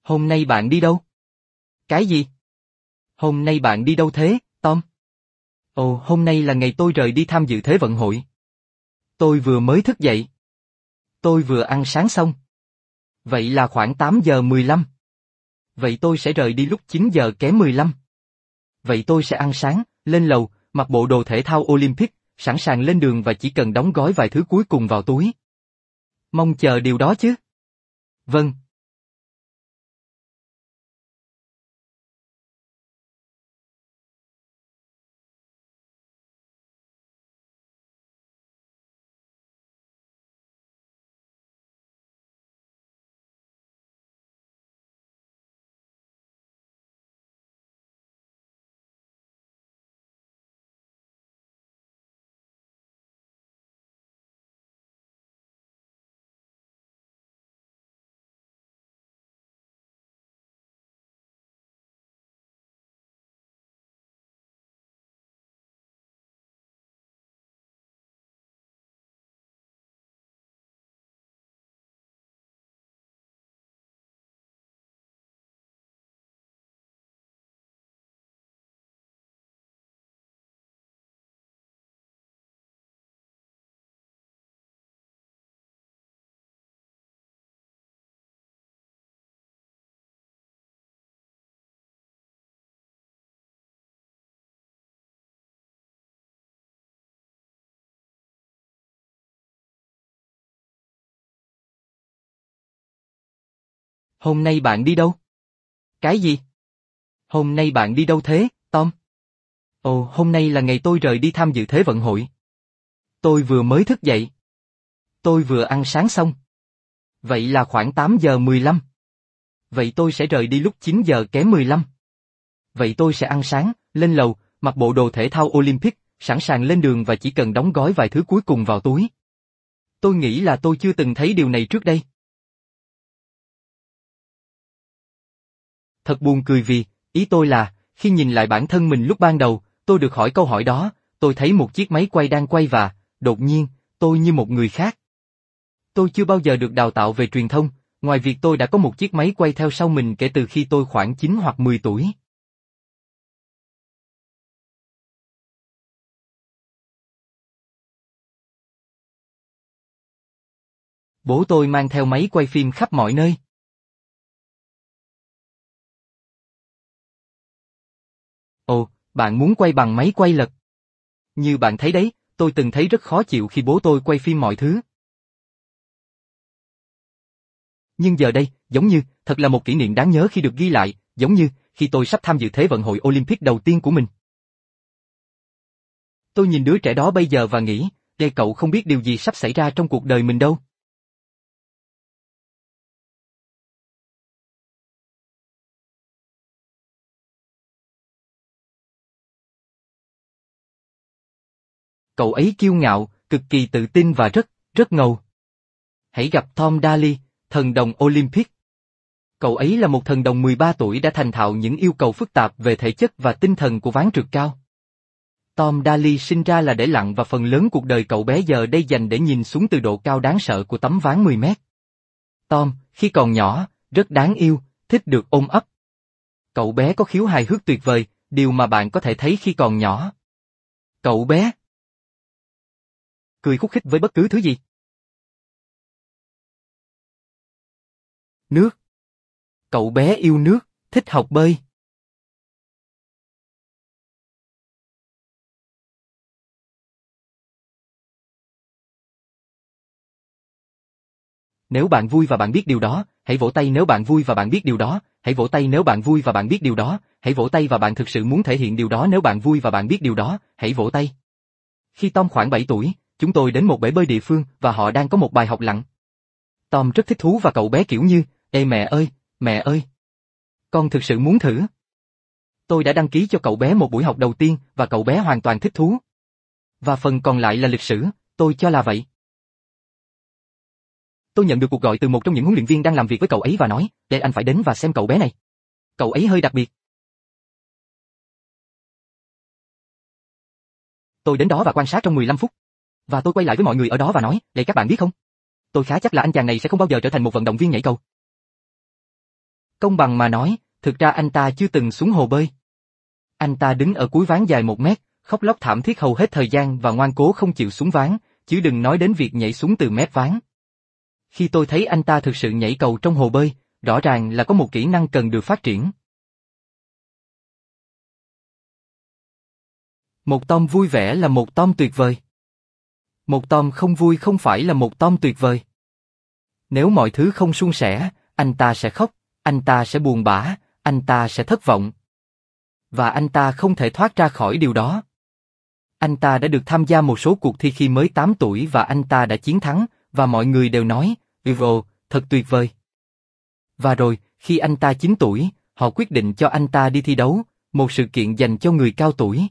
Hôm nay bạn đi đâu? Cái gì? Hôm nay bạn đi đâu thế, Tom? Ồ, hôm nay là ngày tôi rời đi tham dự Thế vận hội. Tôi vừa mới thức dậy. Tôi vừa ăn sáng xong. Vậy là khoảng 8 giờ 15. Vậy tôi sẽ rời đi lúc 9 giờ kém 15. Vậy tôi sẽ ăn sáng, lên lầu, mặc bộ đồ thể thao Olympic, sẵn sàng lên đường và chỉ cần đóng gói vài thứ cuối cùng vào túi. Mong chờ điều đó chứ. Vâng. Hôm nay bạn đi đâu? Cái gì? Hôm nay bạn đi đâu thế, Tom? Ồ, hôm nay là ngày tôi rời đi tham dự Thế vận hội. Tôi vừa mới thức dậy. Tôi vừa ăn sáng xong. Vậy là khoảng 8 giờ 15. Vậy tôi sẽ rời đi lúc 9 giờ kém 15. Vậy tôi sẽ ăn sáng, lên lầu, mặc bộ đồ thể thao Olympic, sẵn sàng lên đường và chỉ cần đóng gói vài thứ cuối cùng vào túi. Tôi nghĩ là tôi chưa từng thấy điều này trước đây. Thật buồn cười vì, ý tôi là, khi nhìn lại bản thân mình lúc ban đầu, tôi được hỏi câu hỏi đó, tôi thấy một chiếc máy quay đang quay và, đột nhiên, tôi như một người khác. Tôi chưa bao giờ được đào tạo về truyền thông, ngoài việc tôi đã có một chiếc máy quay theo sau mình kể từ khi tôi khoảng 9 hoặc 10 tuổi. Bố tôi mang theo máy quay phim khắp mọi nơi. Ồ, bạn muốn quay bằng máy quay lật. Như bạn thấy đấy, tôi từng thấy rất khó chịu khi bố tôi quay phim mọi thứ. Nhưng giờ đây, giống như, thật là một kỷ niệm đáng nhớ khi được ghi lại, giống như, khi tôi sắp tham dự Thế vận hội Olympic đầu tiên của mình. Tôi nhìn đứa trẻ đó bây giờ và nghĩ, cậu không biết điều gì sắp xảy ra trong cuộc đời mình đâu. Cậu ấy kiêu ngạo, cực kỳ tự tin và rất ngầu. Hãy gặp Tom Daly, thần đồng Olympic. Cậu ấy là một thần đồng 13 tuổi đã thành thạo những yêu cầu phức tạp về thể chất và tinh thần của ván trượt cao. Tom Daly sinh ra là để lặn và phần lớn cuộc đời cậu bé giờ đây dành để nhìn xuống từ độ cao đáng sợ của tấm ván 10 mét. Tom, khi còn nhỏ, rất đáng yêu, thích được ôm ấp. Cậu bé có khiếu hài hước tuyệt vời, điều mà bạn có thể thấy khi còn nhỏ. Cậu bé cười khúc khích với bất cứ thứ gì. Nước. Cậu bé yêu nước, thích học bơi. Nếu bạn vui và bạn biết điều đó, hãy vỗ tay nếu bạn vui và bạn biết điều đó, hãy vỗ tay nếu bạn vui và bạn biết điều đó, hãy vỗ tay và bạn thực sự muốn thể hiện điều đó nếu bạn vui và bạn biết điều đó, hãy vỗ tay. Khi Tom khoảng 7 tuổi, chúng tôi đến một bể bơi địa phương và họ đang có một bài học lặn. Tom rất thích thú và cậu bé kiểu như, ê mẹ ơi, con thực sự muốn thử. Tôi đã đăng ký cho cậu bé một buổi học đầu tiên và cậu bé hoàn toàn thích thú. Và phần còn lại là lịch sử, tôi cho là vậy. Tôi nhận được cuộc gọi từ một trong những huấn luyện viên đang làm việc với cậu ấy và nói, anh phải đến và xem cậu bé này. Cậu ấy hơi đặc biệt. Tôi đến đó và quan sát trong 15 phút. Và tôi quay lại với mọi người ở đó và nói, các bạn biết không? Tôi khá chắc là anh chàng này sẽ không bao giờ trở thành một vận động viên nhảy cầu. Công bằng mà nói, thực ra anh ta chưa từng xuống hồ bơi. Anh ta đứng ở cuối ván dài 1 mét, khóc lóc thảm thiết hầu hết thời gian và ngoan cố không chịu xuống ván, chứ đừng nói đến việc nhảy xuống từ mép ván. Khi tôi thấy anh ta thực sự nhảy cầu trong hồ bơi, rõ ràng là có một kỹ năng cần được phát triển. Một Tom vui vẻ là một Tom tuyệt vời. Một Tom không vui không phải là một Tom tuyệt vời. Nếu mọi thứ không suôn sẻ, anh ta sẽ khóc, anh ta sẽ buồn bã, anh ta sẽ thất vọng. Và anh ta không thể thoát ra khỏi điều đó. Anh ta đã được tham gia một số cuộc thi khi mới 8 tuổi và anh ta đã chiến thắng, và mọi người đều nói, ồ, thật tuyệt vời. Và rồi, khi anh ta 9 tuổi, họ quyết định cho anh ta đi thi đấu, một sự kiện dành cho người cao tuổi.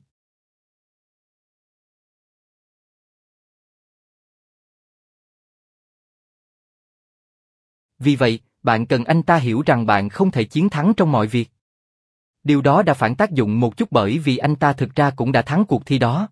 Vì vậy, bạn cần anh ta hiểu rằng bạn không thể chiến thắng trong mọi việc. Điều đó đã phản tác dụng một chút bởi vì anh ta thực ra cũng đã thắng cuộc thi đó.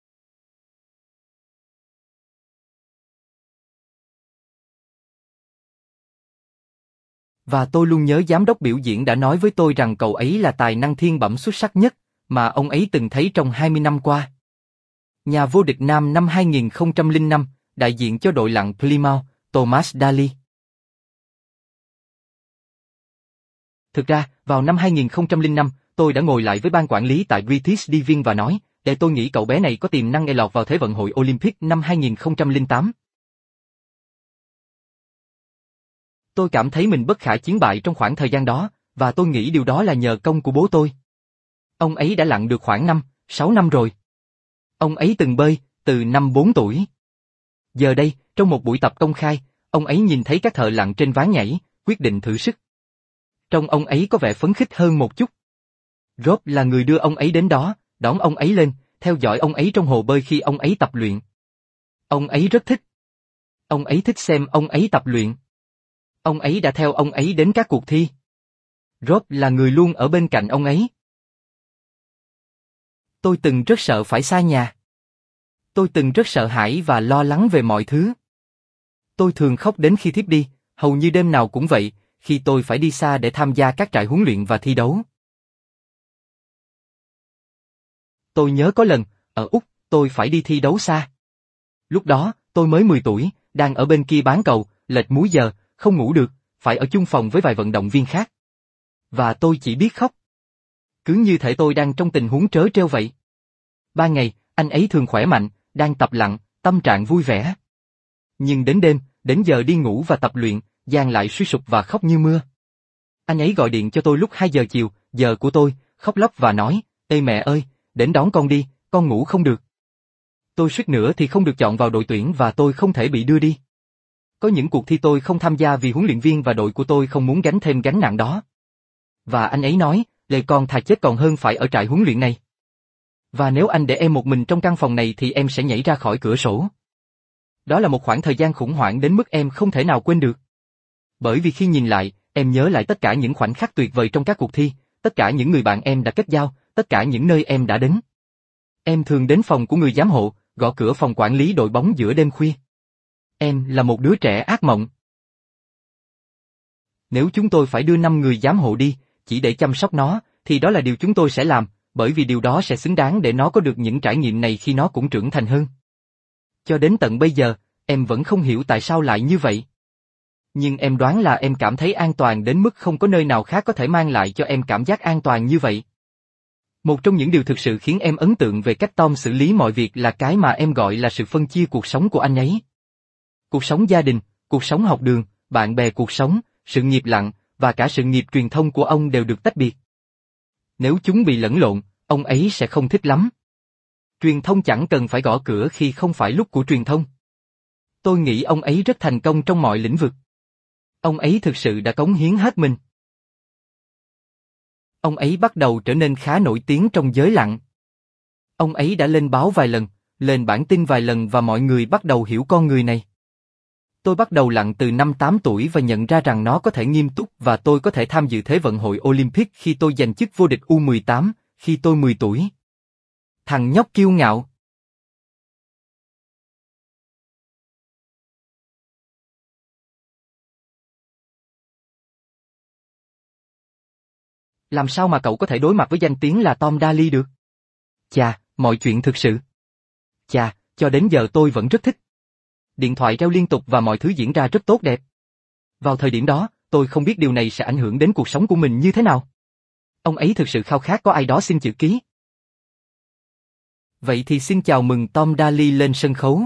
Và tôi luôn nhớ giám đốc biểu diễn đã nói với tôi rằng cậu ấy là tài năng thiên bẩm xuất sắc nhất mà ông ấy từng thấy trong 20 năm qua. Nhà vô địch nam năm 2005, đại diện cho đội lặn Plymouth, Thomas Daly. Thực ra, vào năm 2005, tôi đã ngồi lại với ban quản lý tại British Diving và nói, để tôi nghĩ cậu bé này có tiềm năng lọt vào Thế vận hội Olympic năm 2008. Tôi cảm thấy mình bất khả chiến bại trong khoảng thời gian đó, và tôi nghĩ điều đó là nhờ công của bố tôi. Ông ấy đã lặn được khoảng 6 năm rồi. Ông ấy từng bơi, từ năm 4 tuổi. Giờ đây, trong một buổi tập công khai, ông ấy nhìn thấy các thợ lặn trên ván nhảy, quyết định thử sức. Trông ông ấy có vẻ phấn khích hơn một chút. Rob là người đưa ông ấy đến đó, đón ông ấy lên, theo dõi ông ấy trong hồ bơi khi ông ấy tập luyện. Ông ấy rất thích. Ông ấy thích xem ông ấy tập luyện. Ông ấy đã theo ông ấy đến các cuộc thi. Rob là người luôn ở bên cạnh ông ấy. Tôi từng rất sợ phải xa nhà. Tôi từng rất sợ hãi và lo lắng về mọi thứ. Tôi thường khóc đến khi thiếp đi, hầu như đêm nào cũng vậy, khi tôi phải đi xa để tham gia các trại huấn luyện và thi đấu. Tôi nhớ có lần, ở Úc, tôi phải đi thi đấu xa. Lúc đó, tôi mới 10 tuổi, đang ở bên kia bán cầu, lệch múi giờ, không ngủ được, phải ở chung phòng với vài vận động viên khác. Và tôi chỉ biết khóc. Cứ như thể tôi đang trong tình huống trớ trêu vậy. Ban ngày, anh ấy thường khỏe mạnh, đang tập lặn, tâm trạng vui vẻ. Nhưng đến đêm, đến giờ đi ngủ và tập luyện, Giang lại suy sụp và khóc như mưa. Anh ấy gọi điện cho tôi lúc 2 giờ chiều, giờ của tôi, khóc lóc và nói, ê mẹ ơi, đến đón con đi, con ngủ không được. Tôi suýt nữa thì không được chọn vào đội tuyển và tôi không thể bị đưa đi. Có những cuộc thi tôi không tham gia vì huấn luyện viên và đội của tôi không muốn gánh thêm gánh nặng đó. Và anh ấy nói, lê con thà chết còn hơn phải ở trại huấn luyện này. Và nếu anh để em một mình trong căn phòng này thì em sẽ nhảy ra khỏi cửa sổ. Đó là một khoảng thời gian khủng hoảng đến mức em không thể nào quên được. Bởi vì khi nhìn lại, em nhớ lại tất cả những khoảnh khắc tuyệt vời trong các cuộc thi, tất cả những người bạn em đã kết giao, tất cả những nơi em đã đến. Em thường đến phòng của người giám hộ, gõ cửa phòng quản lý đội bóng giữa đêm khuya. Em là một đứa trẻ ác mộng. Nếu chúng tôi phải đưa 5 người giám hộ đi, chỉ để chăm sóc nó, thì đó là điều chúng tôi sẽ làm, bởi vì điều đó sẽ xứng đáng để nó có được những trải nghiệm này khi nó cũng trưởng thành hơn. Cho đến tận bây giờ, em vẫn không hiểu tại sao lại như vậy. Nhưng em đoán là em cảm thấy an toàn đến mức không có nơi nào khác có thể mang lại cho em cảm giác an toàn như vậy. Một trong những điều thực sự khiến em ấn tượng về cách Tom xử lý mọi việc là cái mà em gọi là sự phân chia cuộc sống của anh ấy. Cuộc sống gia đình, cuộc sống học đường, bạn bè cuộc sống, sự nghiệp lặn, và cả sự nghiệp truyền thông của ông đều được tách biệt. Nếu chúng bị lẫn lộn, ông ấy sẽ không thích lắm. Truyền thông chẳng cần phải gõ cửa khi không phải lúc của truyền thông. Tôi nghĩ ông ấy rất thành công trong mọi lĩnh vực. Ông ấy thực sự đã cống hiến hết mình. Ông ấy bắt đầu trở nên khá nổi tiếng trong giới lặn. Ông ấy đã lên báo vài lần, lên bản tin vài lần và mọi người bắt đầu hiểu con người này. Tôi bắt đầu lặn từ năm 8 tuổi và nhận ra rằng nó có thể nghiêm túc và tôi có thể tham dự Thế vận hội Olympic khi tôi giành chức vô địch U18, khi tôi 10 tuổi. Thằng nhóc kiêu ngạo. Làm sao mà cậu có thể đối mặt với danh tiếng là Tom Daly được? Chà, mọi chuyện thực sự. Chà, cho đến giờ tôi vẫn rất thích. Điện thoại reo liên tục và mọi thứ diễn ra rất tốt đẹp. Vào thời điểm đó, tôi không biết điều này sẽ ảnh hưởng đến cuộc sống của mình như thế nào. Ông ấy thực sự khao khát có ai đó xin chữ ký. Vậy thì xin chào mừng Tom Daly lên sân khấu.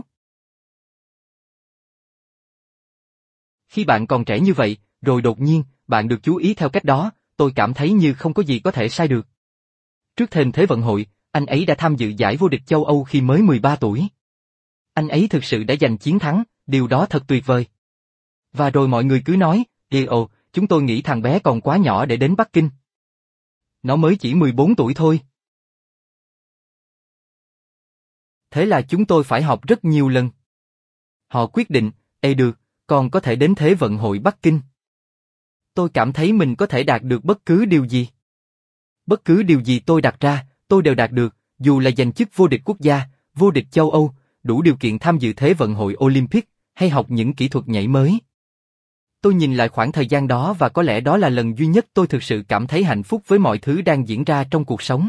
Khi bạn còn trẻ như vậy, rồi đột nhiên, bạn được chú ý theo cách đó, tôi cảm thấy như không có gì có thể sai được. Trước thềm Thế vận hội, anh ấy đã tham dự giải vô địch châu Âu khi mới 13 tuổi. Anh ấy thực sự đã giành chiến thắng, điều đó thật tuyệt vời. Và rồi mọi người cứ nói, chúng tôi nghĩ thằng bé còn quá nhỏ để đến Bắc Kinh. Nó mới chỉ 14 tuổi thôi. Thế là chúng tôi phải họp rất nhiều lần. Họ quyết định, được, con có thể đến Thế vận hội Bắc Kinh. Tôi cảm thấy mình có thể đạt được bất cứ điều gì. Bất cứ điều gì tôi đặt ra, tôi đều đạt được, dù là giành chức vô địch quốc gia, vô địch châu Âu, đủ điều kiện tham dự Thế vận hội Olympic, hay học những kỹ thuật nhảy mới. Tôi nhìn lại khoảng thời gian đó và có lẽ đó là lần duy nhất tôi thực sự cảm thấy hạnh phúc với mọi thứ đang diễn ra trong cuộc sống.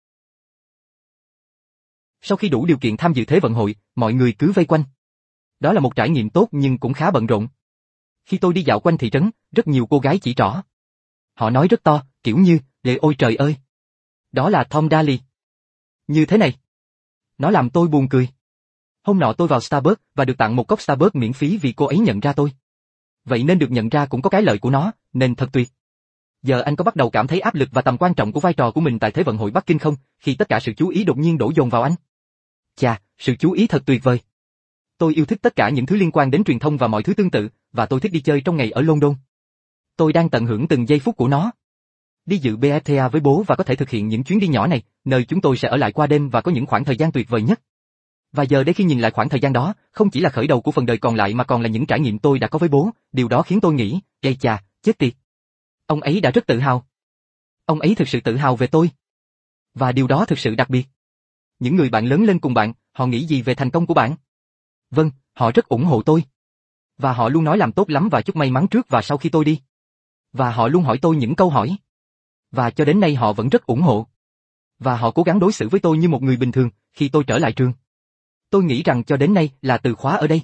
Sau khi đủ điều kiện tham dự Thế vận hội, mọi người cứ vây quanh. Đó là một trải nghiệm tốt nhưng cũng khá bận rộn. Khi tôi đi dạo quanh thị trấn, rất nhiều cô gái chỉ trỏ. Họ nói rất to, kiểu như, ôi trời ơi! Đó là Tom Daly. Như thế này. Nó làm tôi buồn cười. Hôm nọ tôi vào Starbucks và được tặng một cốc Starbucks miễn phí vì cô ấy nhận ra tôi. Vậy nên được nhận ra cũng có cái lợi của nó, nên thật tuyệt. Giờ anh có bắt đầu cảm thấy áp lực và tầm quan trọng của vai trò của mình tại Thế vận hội Bắc Kinh không, khi tất cả sự chú ý đột nhiên đổ dồn vào anh? Chà, sự chú ý thật tuyệt vời. Tôi yêu thích tất cả những thứ liên quan đến truyền thông và mọi thứ tương tự, và tôi thích đi chơi trong ngày ở London. Tôi đang tận hưởng từng giây phút của nó. Đi dự BFTA với bố và có thể thực hiện những chuyến đi nhỏ này, nơi chúng tôi sẽ ở lại qua đêm và có những khoảng thời gian tuyệt vời nhất. Và giờ đây khi nhìn lại khoảng thời gian đó, không chỉ là khởi đầu của phần đời còn lại mà còn là những trải nghiệm tôi đã có với bố, điều đó khiến tôi nghĩ, chà, chết tiệt. Ông ấy đã rất tự hào. Ông ấy thực sự tự hào về tôi. Và điều đó thực sự đặc biệt. Những người bạn lớn lên cùng bạn, họ nghĩ gì về thành công của bạn? Vâng, họ rất ủng hộ tôi. Và họ luôn nói làm tốt lắm và chúc may mắn trước và sau khi tôi đi. Và họ luôn hỏi tôi những câu hỏi. Và cho đến nay họ vẫn rất ủng hộ. Và họ cố gắng đối xử với tôi như một người bình thường khi tôi trở lại trường. Tôi nghĩ rằng cho đến nay là từ khóa ở đây.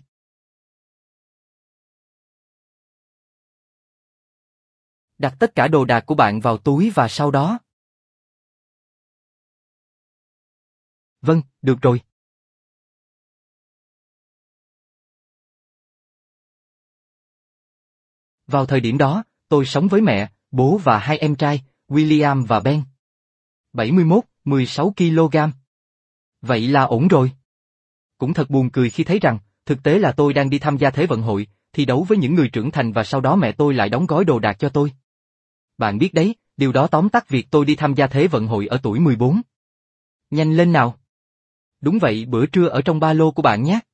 Đặt tất cả đồ đạc của bạn vào túi và sau đó. Vâng, được rồi. Vào thời điểm đó, tôi sống với mẹ, bố và hai em trai, William và Ben. 71, 16 kg. Vậy là ổn rồi. Cũng thật buồn cười khi thấy rằng, thực tế là tôi đang đi tham gia Thế vận hội, thi đấu với những người trưởng thành và sau đó mẹ tôi lại đóng gói đồ đạc cho tôi. Bạn biết đấy, điều đó tóm tắt việc tôi đi tham gia Thế vận hội ở tuổi 14. Nhanh lên nào. Đúng vậy, bữa trưa ở trong ba lô của bạn nhé.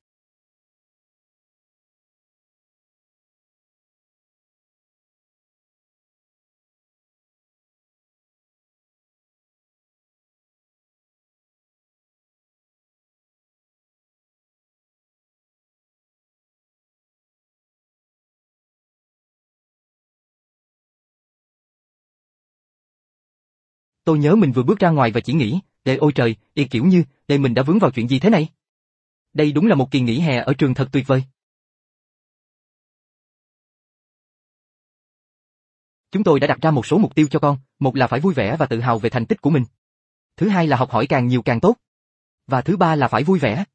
Tôi nhớ mình vừa bước ra ngoài và chỉ nghĩ, ôi trời, kiểu như, mình đã vướng vào chuyện gì thế này? Đây đúng là một kỳ nghỉ hè ở trường thật tuyệt vời. Chúng tôi đã đặt ra một số mục tiêu cho con, một là phải vui vẻ và tự hào về thành tích của mình. Thứ hai là học hỏi càng nhiều càng tốt. Và thứ ba là phải vui vẻ.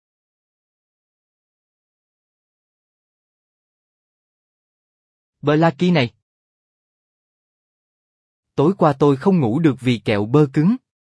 Blackie này. Tối qua tôi không ngủ được vì kẹo bơ cứng.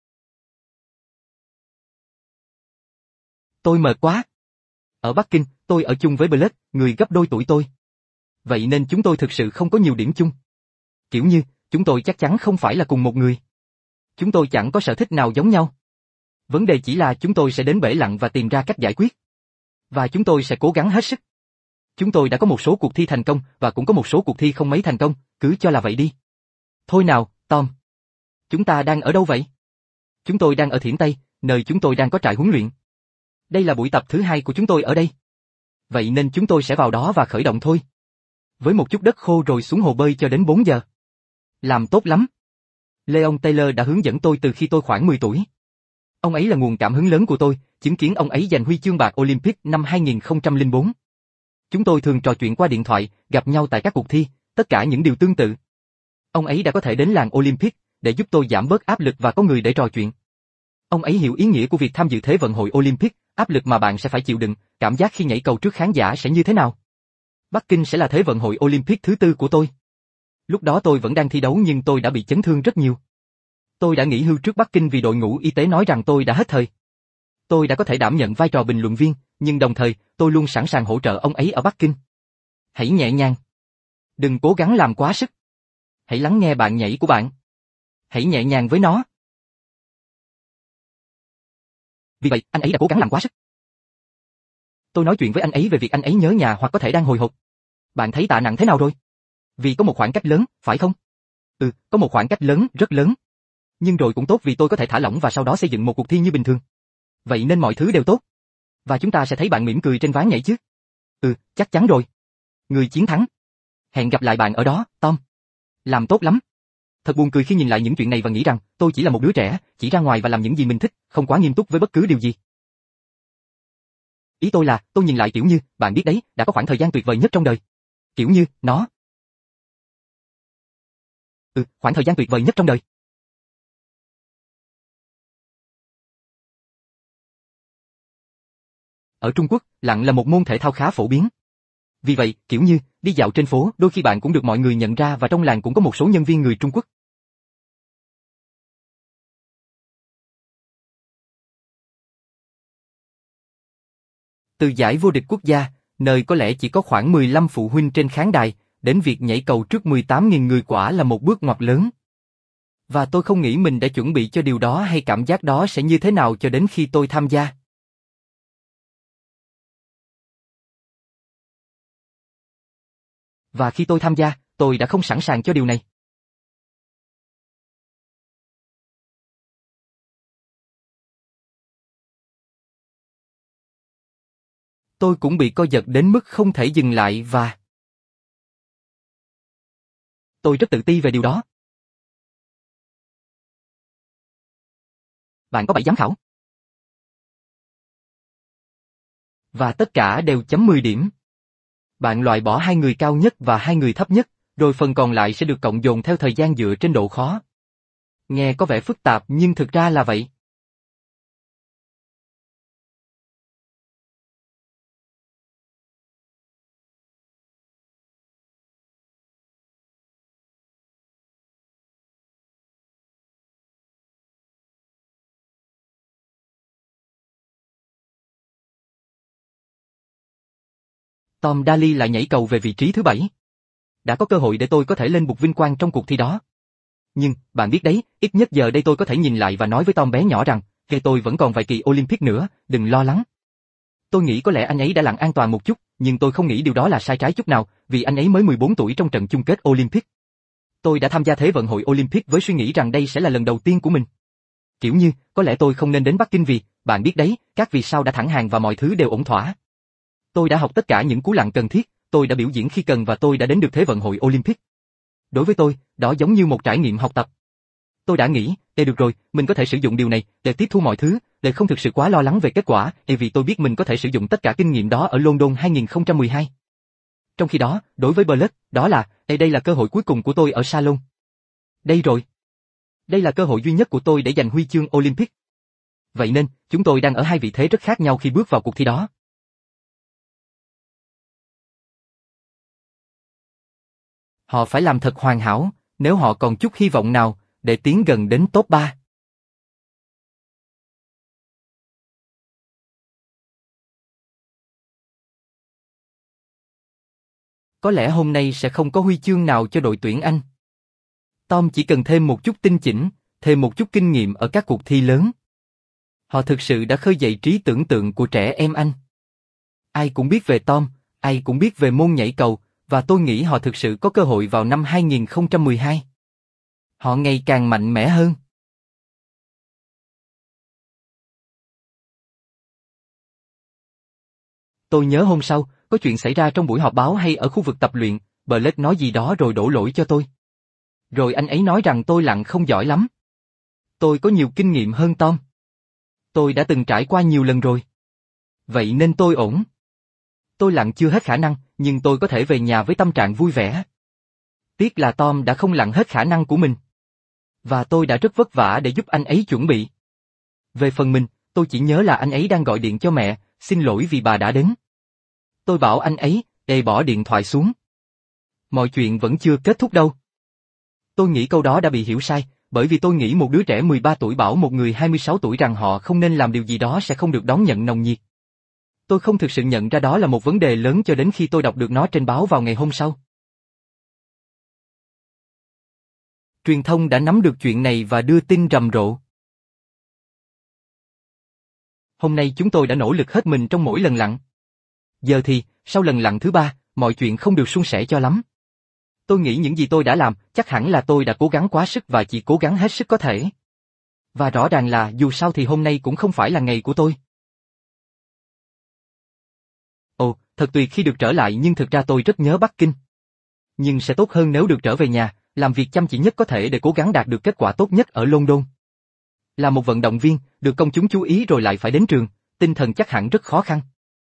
Tôi mệt quá. Ở Bắc Kinh, tôi ở chung với Blake, người gấp đôi tuổi tôi. Vậy nên chúng tôi thực sự không có nhiều điểm chung. Kiểu như, chúng tôi chắc chắn không phải là cùng một người. Chúng tôi chẳng có sở thích nào giống nhau. Vấn đề chỉ là chúng tôi sẽ đến bể lặng và tìm ra cách giải quyết. Và chúng tôi sẽ cố gắng hết sức. Chúng tôi đã có một số cuộc thi thành công và cũng có một số cuộc thi không mấy thành công, cứ cho là vậy đi. Thôi nào, Tom. Chúng ta đang ở đâu vậy? Chúng tôi đang ở Thiểm Tây, nơi chúng tôi đang có trại huấn luyện. Đây là buổi tập thứ 2 của chúng tôi ở đây. Vậy nên chúng tôi sẽ vào đó và khởi động thôi. Với một chút đất khô rồi xuống hồ bơi cho đến 4 giờ. Làm tốt lắm. Leon Taylor đã hướng dẫn tôi từ khi tôi khoảng 10 tuổi. Ông ấy là nguồn cảm hứng lớn của tôi, chứng kiến ông ấy giành huy chương bạc Olympic năm 2004. Chúng tôi thường trò chuyện qua điện thoại, gặp nhau tại các cuộc thi, tất cả những điều tương tự. Ông ấy đã có thể đến làng Olympic để giúp tôi giảm bớt áp lực và có người để trò chuyện. Ông ấy hiểu ý nghĩa của việc tham dự Thế vận hội Olympic, áp lực mà bạn sẽ phải chịu đựng, cảm giác khi nhảy cầu trước khán giả sẽ như thế nào. Bắc Kinh sẽ là Thế vận hội Olympic thứ 4 của tôi. Lúc đó tôi vẫn đang thi đấu nhưng tôi đã bị chấn thương rất nhiều. Tôi đã nghỉ hưu trước Bắc Kinh vì đội ngũ y tế nói rằng tôi đã hết thời. Tôi đã có thể đảm nhận vai trò bình luận viên, nhưng đồng thời, tôi luôn sẵn sàng hỗ trợ ông ấy ở Bắc Kinh. Hãy nhẹ nhàng. Đừng cố gắng làm quá sức. Hãy lắng nghe bạn nhảy của bạn. Hãy nhẹ nhàng với nó. Vì vậy, anh ấy đã cố gắng làm quá sức. Tôi nói chuyện với anh ấy về việc anh ấy nhớ nhà hoặc có thể đang hồi hộp. Bạn thấy tạ nặng thế nào rồi? Vì có một khoảng cách lớn, phải không? Ừ, có một khoảng cách lớn, rất lớn. Nhưng rồi cũng tốt vì tôi có thể thả lỏng và sau đó xây dựng một cuộc thi như bình thường. Vậy nên mọi thứ đều tốt. Và chúng ta sẽ thấy bạn mỉm cười trên ván nhảy chứ. Ừ, chắc chắn rồi. Người chiến thắng. Hẹn gặp lại bạn ở đó, Tom. Làm tốt lắm. Thật buồn cười khi nhìn lại những chuyện này và nghĩ rằng tôi chỉ là một đứa trẻ, chỉ ra ngoài và làm những gì mình thích, không quá nghiêm túc với bất cứ điều gì. Ý tôi là, tôi nhìn lại kiểu như, bạn biết đấy, đã có khoảng thời gian tuyệt vời nhất trong đời. Kiểu như, nó. Khoảng thời gian tuyệt vời nhất trong đời. Ở Trung Quốc, lặn là một môn thể thao khá phổ biến. Vì vậy, kiểu như, đi dạo trên phố, đôi khi bạn cũng được mọi người nhận ra và trong làng cũng có một số nhân viên người Trung Quốc. Từ giải vô địch quốc gia, nơi có lẽ chỉ có khoảng 15 phụ huynh trên khán đài, đến việc nhảy cầu trước 18.000 người quả là một bước ngoặt lớn. Và tôi không nghĩ mình đã chuẩn bị cho điều đó hay cảm giác đó sẽ như thế nào cho đến khi tôi tham gia. Và khi tôi tham gia, tôi đã không sẵn sàng cho điều này. Tôi cũng bị co giật đến mức không thể dừng lại và tôi rất tự ti về điều đó. Bạn có 7 giám khảo. Và tất cả đều chấm 10 điểm. Bạn loại bỏ 2 người cao nhất và 2 người thấp nhất, rồi phần còn lại sẽ được cộng dồn theo thời gian dựa trên độ khó. Nghe có vẻ phức tạp nhưng thực ra là vậy. Tom Daly lại nhảy cầu về vị trí thứ 7. Đã có cơ hội để tôi có thể lên bục vinh quang trong cuộc thi đó. Nhưng, bạn biết đấy, ít nhất giờ đây tôi có thể nhìn lại và nói với Tom bé nhỏ rằng, kể tôi vẫn còn vài kỳ Olympic nữa, đừng lo lắng. Tôi nghĩ có lẽ anh ấy đã lặn an toàn một chút, nhưng tôi không nghĩ điều đó là sai trái chút nào, vì anh ấy mới 14 tuổi trong trận chung kết Olympic. Tôi đã tham gia Thế vận hội Olympic với suy nghĩ rằng đây sẽ là lần đầu tiên của mình. Kiểu như, có lẽ tôi không nên đến Bắc Kinh vì, bạn biết đấy, các vì sao đã thẳng hàng và mọi thứ đều ổn thỏa. Tôi đã học tất cả những cú lặn cần thiết, tôi đã biểu diễn khi cần và tôi đã đến được Thế vận hội Olympic. Đối với tôi, đó giống như một trải nghiệm học tập. Tôi đã nghĩ, được rồi, mình có thể sử dụng điều này để tiếp thu mọi thứ, để không thực sự quá lo lắng về kết quả, vì tôi biết mình có thể sử dụng tất cả kinh nghiệm đó ở London 2012. Trong khi đó, đối với Blake, đó là, đây là cơ hội cuối cùng của tôi ở salon. Đây rồi. Đây là cơ hội duy nhất của tôi để giành huy chương Olympic. Vậy nên, chúng tôi đang ở hai vị thế rất khác nhau khi bước vào cuộc thi đó. Họ phải làm thật hoàn hảo, nếu họ còn chút hy vọng nào, để tiến gần đến top 3. Có lẽ hôm nay sẽ không có huy chương nào cho đội tuyển Anh. Tom chỉ cần thêm một chút tinh chỉnh, thêm một chút kinh nghiệm ở các cuộc thi lớn. Họ thực sự đã khơi dậy trí tưởng tượng của trẻ em Anh. Ai cũng biết về Tom, ai cũng biết về môn nhảy cầu, và tôi nghĩ họ thực sự có cơ hội vào năm 2012. Họ ngày càng mạnh mẽ hơn. Tôi nhớ hôm sau, có chuyện xảy ra trong buổi họp báo hay ở khu vực tập luyện, Blake nói gì đó rồi đổ lỗi cho tôi. Rồi anh ấy nói rằng tôi lặn không giỏi lắm. Tôi có nhiều kinh nghiệm hơn Tom. Tôi đã từng trải qua nhiều lần rồi. Vậy nên tôi ổn. Tôi lặn chưa hết khả năng, nhưng tôi có thể về nhà với tâm trạng vui vẻ. Tiếc là Tom đã không lặn hết khả năng của mình. Và tôi đã rất vất vả để giúp anh ấy chuẩn bị. Về phần mình, tôi chỉ nhớ là anh ấy đang gọi điện cho mẹ, xin lỗi vì bà đã đến. Tôi bảo anh ấy, bỏ điện thoại xuống. Mọi chuyện vẫn chưa kết thúc đâu. Tôi nghĩ câu đó đã bị hiểu sai, bởi vì tôi nghĩ một đứa trẻ 13 tuổi bảo một người 26 tuổi rằng họ không nên làm điều gì đó sẽ không được đón nhận nồng nhiệt. Tôi không thực sự nhận ra đó là một vấn đề lớn cho đến khi tôi đọc được nó trên báo vào ngày hôm sau. Truyền thông đã nắm được chuyện này và đưa tin rầm rộ. Hôm nay chúng tôi đã nỗ lực hết mình trong mỗi lần lặn. Giờ thì, sau lần lặn thứ 3, mọi chuyện không được suôn sẻ cho lắm. Tôi nghĩ những gì tôi đã làm, chắc hẳn là tôi đã cố gắng quá sức và chỉ cố gắng hết sức có thể. Và rõ ràng là dù sao thì hôm nay cũng không phải là ngày của tôi. Ồ, thật tuyệt khi được trở lại nhưng thực ra tôi rất nhớ Bắc Kinh. Nhưng sẽ tốt hơn nếu được trở về nhà, làm việc chăm chỉ nhất có thể để cố gắng đạt được kết quả tốt nhất ở London. Là một vận động viên, được công chúng chú ý rồi lại phải đến trường, tinh thần chắc hẳn rất khó khăn.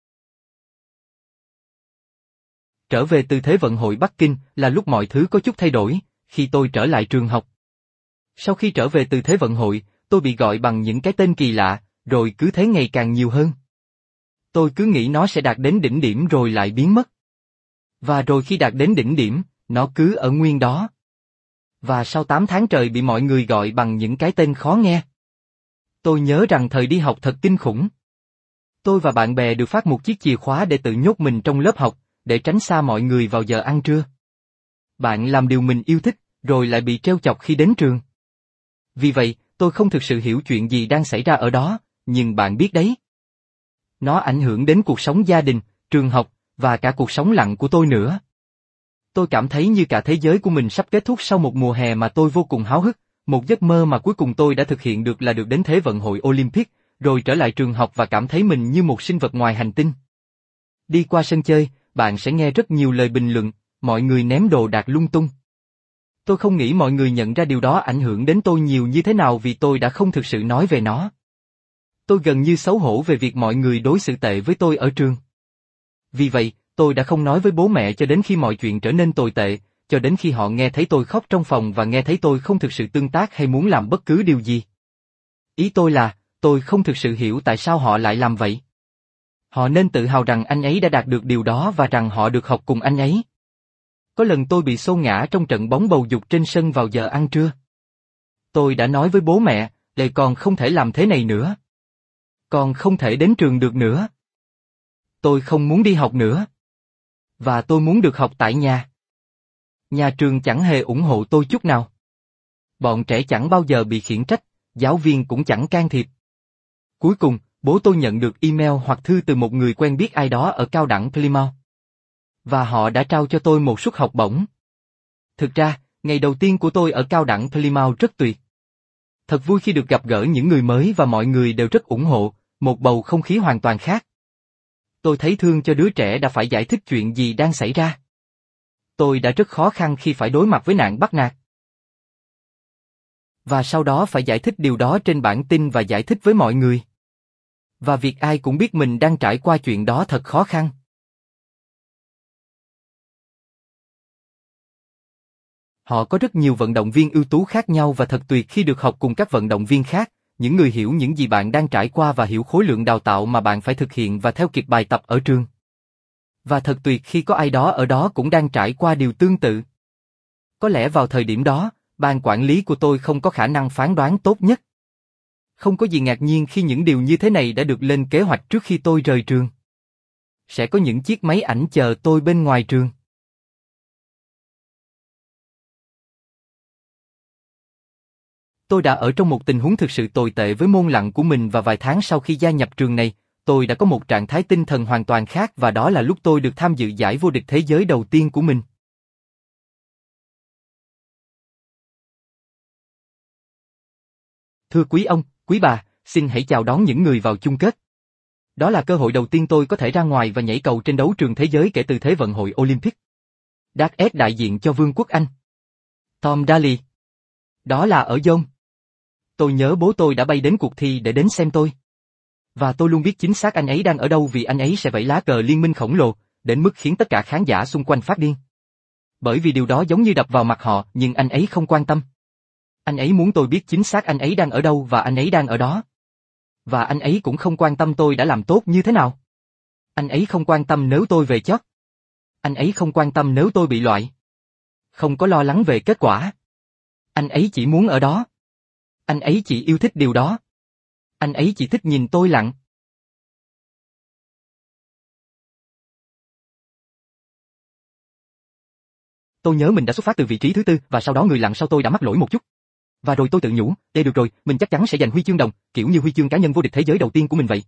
Trở về từ Thế vận hội Bắc Kinh là lúc mọi thứ có chút thay đổi, khi tôi trở lại trường học. Sau khi trở về từ Thế vận hội, tôi bị gọi bằng những cái tên kỳ lạ, rồi cứ thế ngày càng nhiều hơn. Tôi cứ nghĩ nó sẽ đạt đến đỉnh điểm rồi lại biến mất. Và rồi khi đạt đến đỉnh điểm, nó cứ ở nguyên đó. Và sau 8 tháng trời bị mọi người gọi bằng những cái tên khó nghe. Tôi nhớ rằng thời đi học thật kinh khủng. Tôi và bạn bè được phát một chiếc chìa khóa để tự nhốt mình trong lớp học, để tránh xa mọi người vào giờ ăn trưa. Bạn làm điều mình yêu thích, rồi lại bị trêu chọc khi đến trường. Vì vậy, tôi không thực sự hiểu chuyện gì đang xảy ra ở đó, nhưng bạn biết đấy. Nó ảnh hưởng đến cuộc sống gia đình, trường học, và cả cuộc sống lặn của tôi nữa. Tôi cảm thấy như cả thế giới của mình sắp kết thúc sau một mùa hè mà tôi vô cùng háo hức, một giấc mơ mà cuối cùng tôi đã thực hiện được là được đến Thế vận hội Olympic, rồi trở lại trường học và cảm thấy mình như một sinh vật ngoài hành tinh. Đi qua sân chơi, bạn sẽ nghe rất nhiều lời bình luận, mọi người ném đồ đạc lung tung. Tôi không nghĩ mọi người nhận ra điều đó ảnh hưởng đến tôi nhiều như thế nào vì tôi đã không thực sự nói về nó. Tôi gần như xấu hổ về việc mọi người đối xử tệ với tôi ở trường. Vì vậy, tôi đã không nói với bố mẹ cho đến khi mọi chuyện trở nên tồi tệ, cho đến khi họ nghe thấy tôi khóc trong phòng và nghe thấy tôi không thực sự tương tác hay muốn làm bất cứ điều gì. Ý tôi là, tôi không thực sự hiểu tại sao họ lại làm vậy. Họ nên tự hào rằng anh ấy đã đạt được điều đó và rằng họ được học cùng anh ấy. Có lần tôi bị xô ngã trong trận bóng bầu dục trên sân vào giờ ăn trưa. Tôi đã nói với bố mẹ, con không thể làm thế này nữa. Con không thể đến trường được nữa. Tôi không muốn đi học nữa. Và tôi muốn được học tại nhà. Nhà trường chẳng hề ủng hộ tôi chút nào. Bọn trẻ chẳng bao giờ bị khiển trách, giáo viên cũng chẳng can thiệp. Cuối cùng, bố tôi nhận được email hoặc thư từ một người quen biết ai đó ở cao đẳng Plymouth. Và họ đã trao cho tôi một suất học bổng. Thực ra, ngày đầu tiên của tôi ở cao đẳng Plymouth rất tuyệt. Thật vui khi được gặp gỡ những người mới và mọi người đều rất ủng hộ, một bầu không khí hoàn toàn khác. Tôi thấy thương cho đứa trẻ đã phải giải thích chuyện gì đang xảy ra. Tôi đã rất khó khăn khi phải đối mặt với nạn bắt nạt. Và sau đó phải giải thích điều đó trên bản tin và giải thích với mọi người. Và việc ai cũng biết mình đang trải qua chuyện đó thật khó khăn. Họ có rất nhiều vận động viên ưu tú khác nhau và thật tuyệt khi được học cùng các vận động viên khác, những người hiểu những gì bạn đang trải qua và hiểu khối lượng đào tạo mà bạn phải thực hiện và theo kịp bài tập ở trường. Và thật tuyệt khi có ai đó ở đó cũng đang trải qua điều tương tự. Có lẽ vào thời điểm đó, ban quản lý của tôi không có khả năng phán đoán tốt nhất. Không có gì ngạc nhiên khi những điều như thế này đã được lên kế hoạch trước khi tôi rời trường. Sẽ có những chiếc máy ảnh chờ tôi bên ngoài trường. Tôi đã ở trong một tình huống thực sự tồi tệ với môn lặn của mình và vài tháng sau khi gia nhập trường này, tôi đã có một trạng thái tinh thần hoàn toàn khác và đó là lúc tôi được tham dự giải vô địch thế giới đầu tiên của mình. Thưa quý ông, quý bà, xin hãy chào đón những người vào chung kết. Đó là cơ hội đầu tiên tôi có thể ra ngoài và nhảy cầu trên đấu trường thế giới kể từ Thế vận hội Olympic. Dark S đại diện cho Vương quốc Anh. Tom Daly. Đó là ở Yonge. Tôi nhớ bố tôi đã bay đến cuộc thi để đến xem tôi. Và tôi luôn biết chính xác anh ấy đang ở đâu vì anh ấy sẽ vẫy lá cờ liên minh khổng lồ, đến mức khiến tất cả khán giả xung quanh phát điên. Bởi vì điều đó giống như đập vào mặt họ, nhưng anh ấy không quan tâm. Anh ấy muốn tôi biết chính xác anh ấy đang ở đâu và anh ấy đang ở đó. Và anh ấy cũng không quan tâm tôi đã làm tốt như thế nào. Anh ấy không quan tâm nếu tôi về chót. Anh ấy không quan tâm nếu tôi bị loại. Không có lo lắng về kết quả. Anh ấy chỉ muốn ở đó. Anh ấy chỉ yêu thích điều đó. Anh ấy chỉ thích nhìn tôi lặn. Tôi nhớ mình đã xuất phát từ vị trí thứ tư và sau đó người lặn sau tôi đã mắc lỗi một chút. Và rồi tôi tự nhủ, được rồi, mình chắc chắn sẽ giành huy chương đồng, kiểu như huy chương cá nhân vô địch thế giới đầu tiên của mình vậy.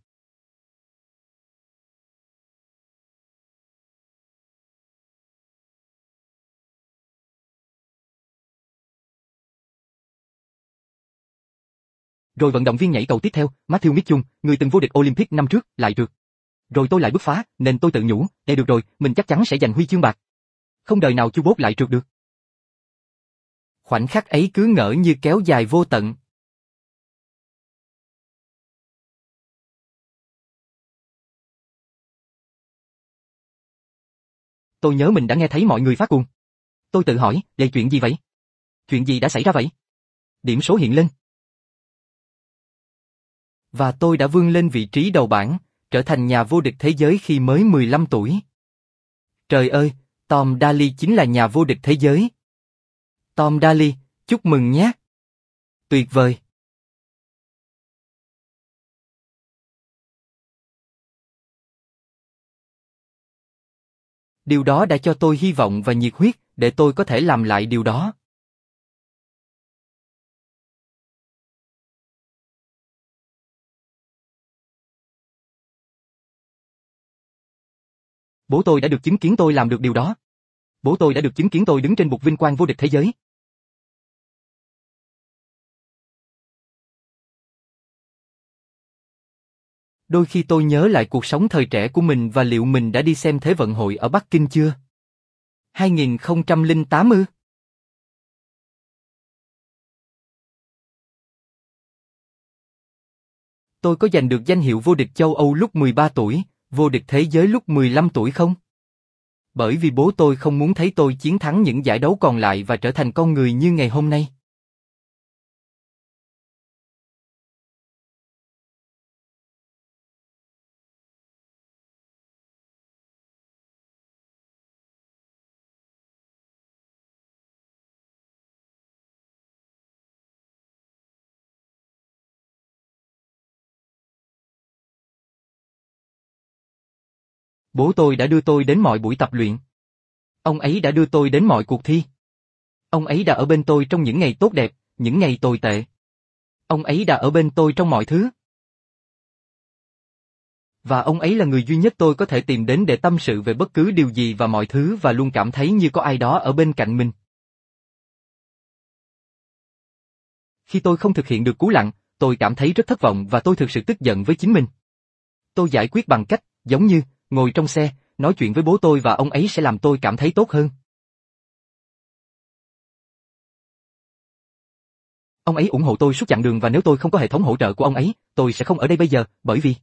Rồi vận động viên nhảy cầu tiếp theo, Matthew Mitchum, người từng vô địch Olympic năm trước, lại trượt. Rồi tôi lại bứt phá, nên tôi tự nhủ, được rồi, mình chắc chắn sẽ giành huy chương bạc. Không đời nào Chu Bốt lại trượt được. Khoảnh khắc ấy cứ ngỡ như kéo dài vô tận. Tôi nhớ mình đã nghe thấy mọi người phát cuồng. Tôi tự hỏi, đây chuyện gì vậy? Chuyện gì đã xảy ra vậy? Điểm số hiện lên. Và tôi đã vươn lên vị trí đầu bảng, trở thành nhà vô địch thế giới khi mới 15 tuổi. Trời ơi, Tom Daly chính là nhà vô địch thế giới. Tom Daly, chúc mừng nhé. Tuyệt vời. Điều đó đã cho tôi hy vọng và nhiệt huyết để tôi có thể làm lại điều đó. Bố tôi đã được chứng kiến tôi làm được điều đó. Bố tôi đã được chứng kiến tôi đứng trên bục vinh quang vô địch thế giới. Đôi khi tôi nhớ lại cuộc sống thời trẻ của mình và liệu mình đã đi xem Thế vận hội ở Bắc Kinh chưa? 2008 ư? Tôi có giành được danh hiệu vô địch châu Âu lúc 13 tuổi, vô địch thế giới lúc 15 tuổi không? Bởi vì bố tôi không muốn thấy tôi chiến thắng những giải đấu còn lại và trở thành con người như ngày hôm nay. Bố tôi đã đưa tôi đến mọi buổi tập luyện. Ông ấy đã đưa tôi đến mọi cuộc thi. Ông ấy đã ở bên tôi trong những ngày tốt đẹp, những ngày tồi tệ. Ông ấy đã ở bên tôi trong mọi thứ. Và ông ấy là người duy nhất tôi có thể tìm đến để tâm sự về bất cứ điều gì và mọi thứ và luôn cảm thấy như có ai đó ở bên cạnh mình. Khi tôi không thực hiện được cú lặn, tôi cảm thấy rất thất vọng và tôi thực sự tức giận với chính mình. Tôi giải quyết bằng cách, giống như, ngồi trong xe, nói chuyện với bố tôi và ông ấy sẽ làm tôi cảm thấy tốt hơn. Ông ấy ủng hộ tôi suốt chặng đường và nếu tôi không có hệ thống hỗ trợ của ông ấy, tôi sẽ không ở đây bây giờ, bởi vì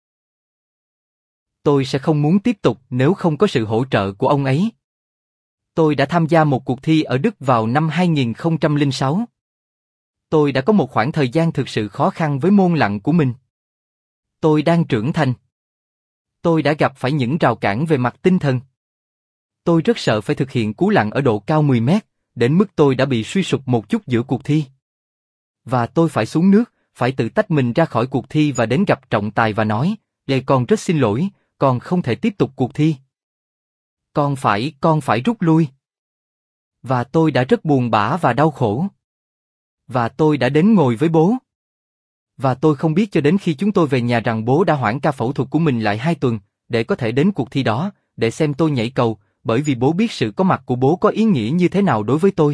tôi sẽ không muốn tiếp tục nếu không có sự hỗ trợ của ông ấy. Tôi đã tham gia một cuộc thi ở Đức vào năm 2006. Tôi đã có một khoảng thời gian thực sự khó khăn với môn lặn của mình. Tôi đang trưởng thành. Tôi đã gặp phải những rào cản về mặt tinh thần. Tôi rất sợ phải thực hiện cú lặn ở độ cao 10 mét, đến mức tôi đã bị suy sụp một chút giữa cuộc thi. Và tôi phải xuống nước, phải tự tách mình ra khỏi cuộc thi và đến gặp trọng tài và nói, con rất xin lỗi, con không thể tiếp tục cuộc thi. Con phải rút lui. Và tôi đã rất buồn bã và đau khổ. Và tôi đã đến ngồi với bố. Và tôi không biết cho đến khi chúng tôi về nhà rằng bố đã hoãn ca phẫu thuật của mình lại 2 tuần, để có thể đến cuộc thi đó, để xem tôi nhảy cầu, bởi vì bố biết sự có mặt của bố có ý nghĩa như thế nào đối với tôi.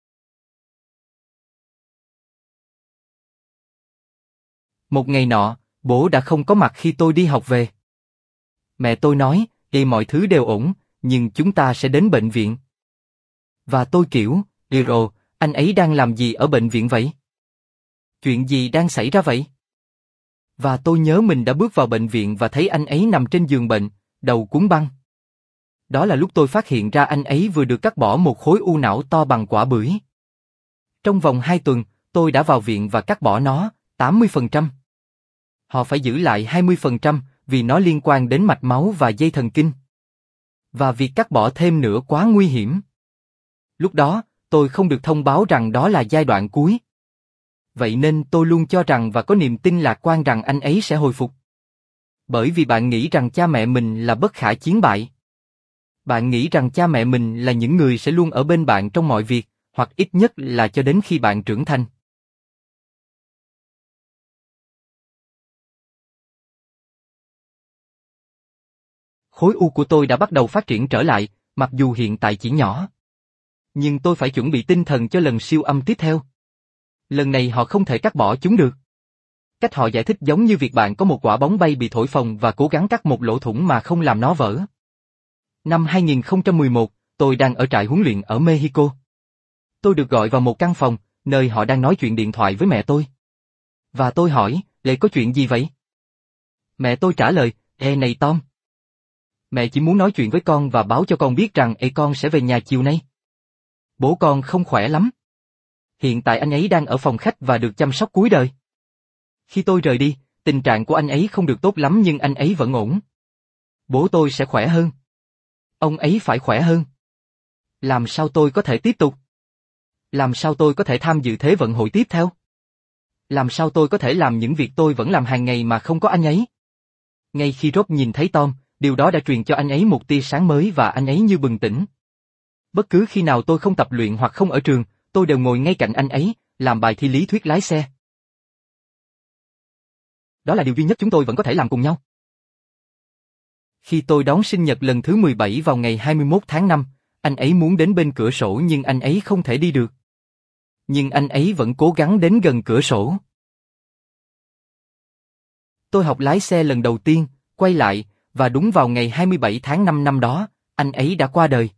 Một ngày nọ, bố đã không có mặt khi tôi đi học về. Mẹ tôi nói, mọi thứ đều ổn, nhưng chúng ta sẽ đến bệnh viện. Và tôi kiểu, rồi, Anh ấy đang làm gì ở bệnh viện vậy? Chuyện gì đang xảy ra vậy? Và tôi nhớ mình đã bước vào bệnh viện và thấy anh ấy nằm trên giường bệnh, đầu cuốn băng. Đó là lúc tôi phát hiện ra anh ấy vừa được cắt bỏ một khối u não to bằng quả bưởi. Trong vòng 2 tuần, tôi đã vào viện và cắt bỏ nó, 80%. Họ phải giữ lại 20% vì nó liên quan đến mạch máu và dây thần kinh. Và việc cắt bỏ thêm nữa quá nguy hiểm. Lúc đó, tôi không được thông báo rằng đó là giai đoạn cuối. Vậy nên tôi luôn cho rằng và có niềm tin lạc quan rằng anh ấy sẽ hồi phục. Bởi vì bạn nghĩ rằng cha mẹ mình là bất khả chiến bại. Bạn nghĩ rằng cha mẹ mình là những người sẽ luôn ở bên bạn trong mọi việc, hoặc ít nhất là cho đến khi bạn trưởng thành. Khối u của tôi đã bắt đầu phát triển trở lại, mặc dù hiện tại chỉ nhỏ. Nhưng tôi phải chuẩn bị tinh thần cho lần siêu âm tiếp theo. Lần này họ không thể cắt bỏ chúng được. Cách họ giải thích giống như việc bạn có một quả bóng bay bị thổi phồng và cố gắng cắt một lỗ thủng mà không làm nó vỡ. Năm 2011, tôi đang ở trại huấn luyện ở Mexico. Tôi được gọi vào một căn phòng, nơi họ đang nói chuyện điện thoại với mẹ tôi. Và tôi hỏi, Lệ có chuyện gì vậy? Mẹ tôi trả lời, này Tom. Mẹ chỉ muốn nói chuyện với con và báo cho con biết rằng con sẽ về nhà chiều nay. Bố con không khỏe lắm. Hiện tại anh ấy đang ở phòng khách và được chăm sóc cuối đời. Khi tôi rời đi, tình trạng của anh ấy không được tốt lắm nhưng anh ấy vẫn ổn. Bố tôi sẽ khỏe hơn. Ông ấy phải khỏe hơn. Làm sao tôi có thể tiếp tục? Làm sao tôi có thể tham dự Thế vận hội tiếp theo? Làm sao tôi có thể làm những việc tôi vẫn làm hàng ngày mà không có anh ấy? Ngay khi Rob nhìn thấy Tom, điều đó đã truyền cho anh ấy một tia sáng mới và anh ấy như bừng tỉnh. Bất cứ khi nào tôi không tập luyện hoặc không ở trường, tôi đều ngồi ngay cạnh anh ấy, làm bài thi lý thuyết lái xe. Đó là điều duy nhất chúng tôi vẫn có thể làm cùng nhau. Khi tôi đón sinh nhật lần thứ 17 vào ngày 21 tháng 5, anh ấy muốn đến bên cửa sổ nhưng anh ấy không thể đi được. Nhưng anh ấy vẫn cố gắng đến gần cửa sổ. Tôi học lái xe lần đầu tiên, quay lại, và đúng vào ngày 27 tháng 5 năm đó, anh ấy đã qua đời.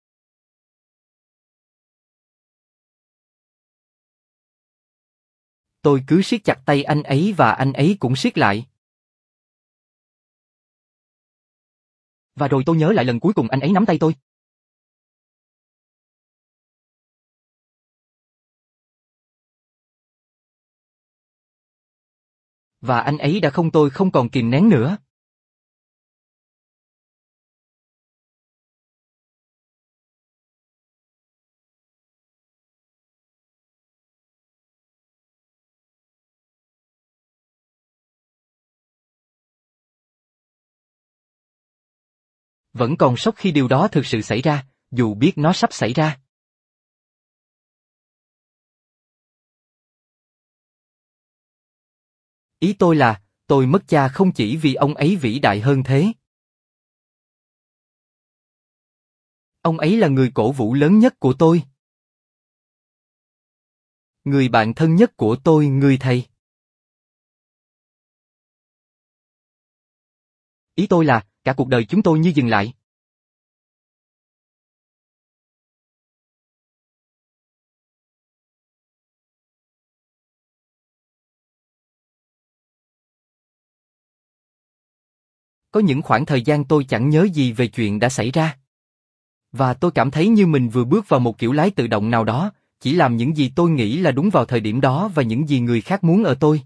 Tôi cứ siết chặt tay anh ấy và anh ấy cũng siết lại. Và rồi tôi nhớ lại lần cuối cùng anh ấy nắm tay tôi. Và anh ấy đã không tôi không còn kìm nén nữa. Vẫn còn sốc khi điều đó thực sự xảy ra, dù biết nó sắp xảy ra. Ý tôi là, tôi mất cha không chỉ vì ông ấy vĩ đại hơn thế. Ông ấy là người cổ vũ lớn nhất của tôi. Người bạn thân nhất của tôi, người thầy. Ý tôi là, cả cuộc đời chúng tôi như dừng lại. Có những khoảng thời gian tôi chẳng nhớ gì về chuyện đã xảy ra. Và tôi cảm thấy như mình vừa bước vào một kiểu lái tự động nào đó, chỉ làm những gì tôi nghĩ là đúng vào thời điểm đó và những gì người khác muốn ở tôi.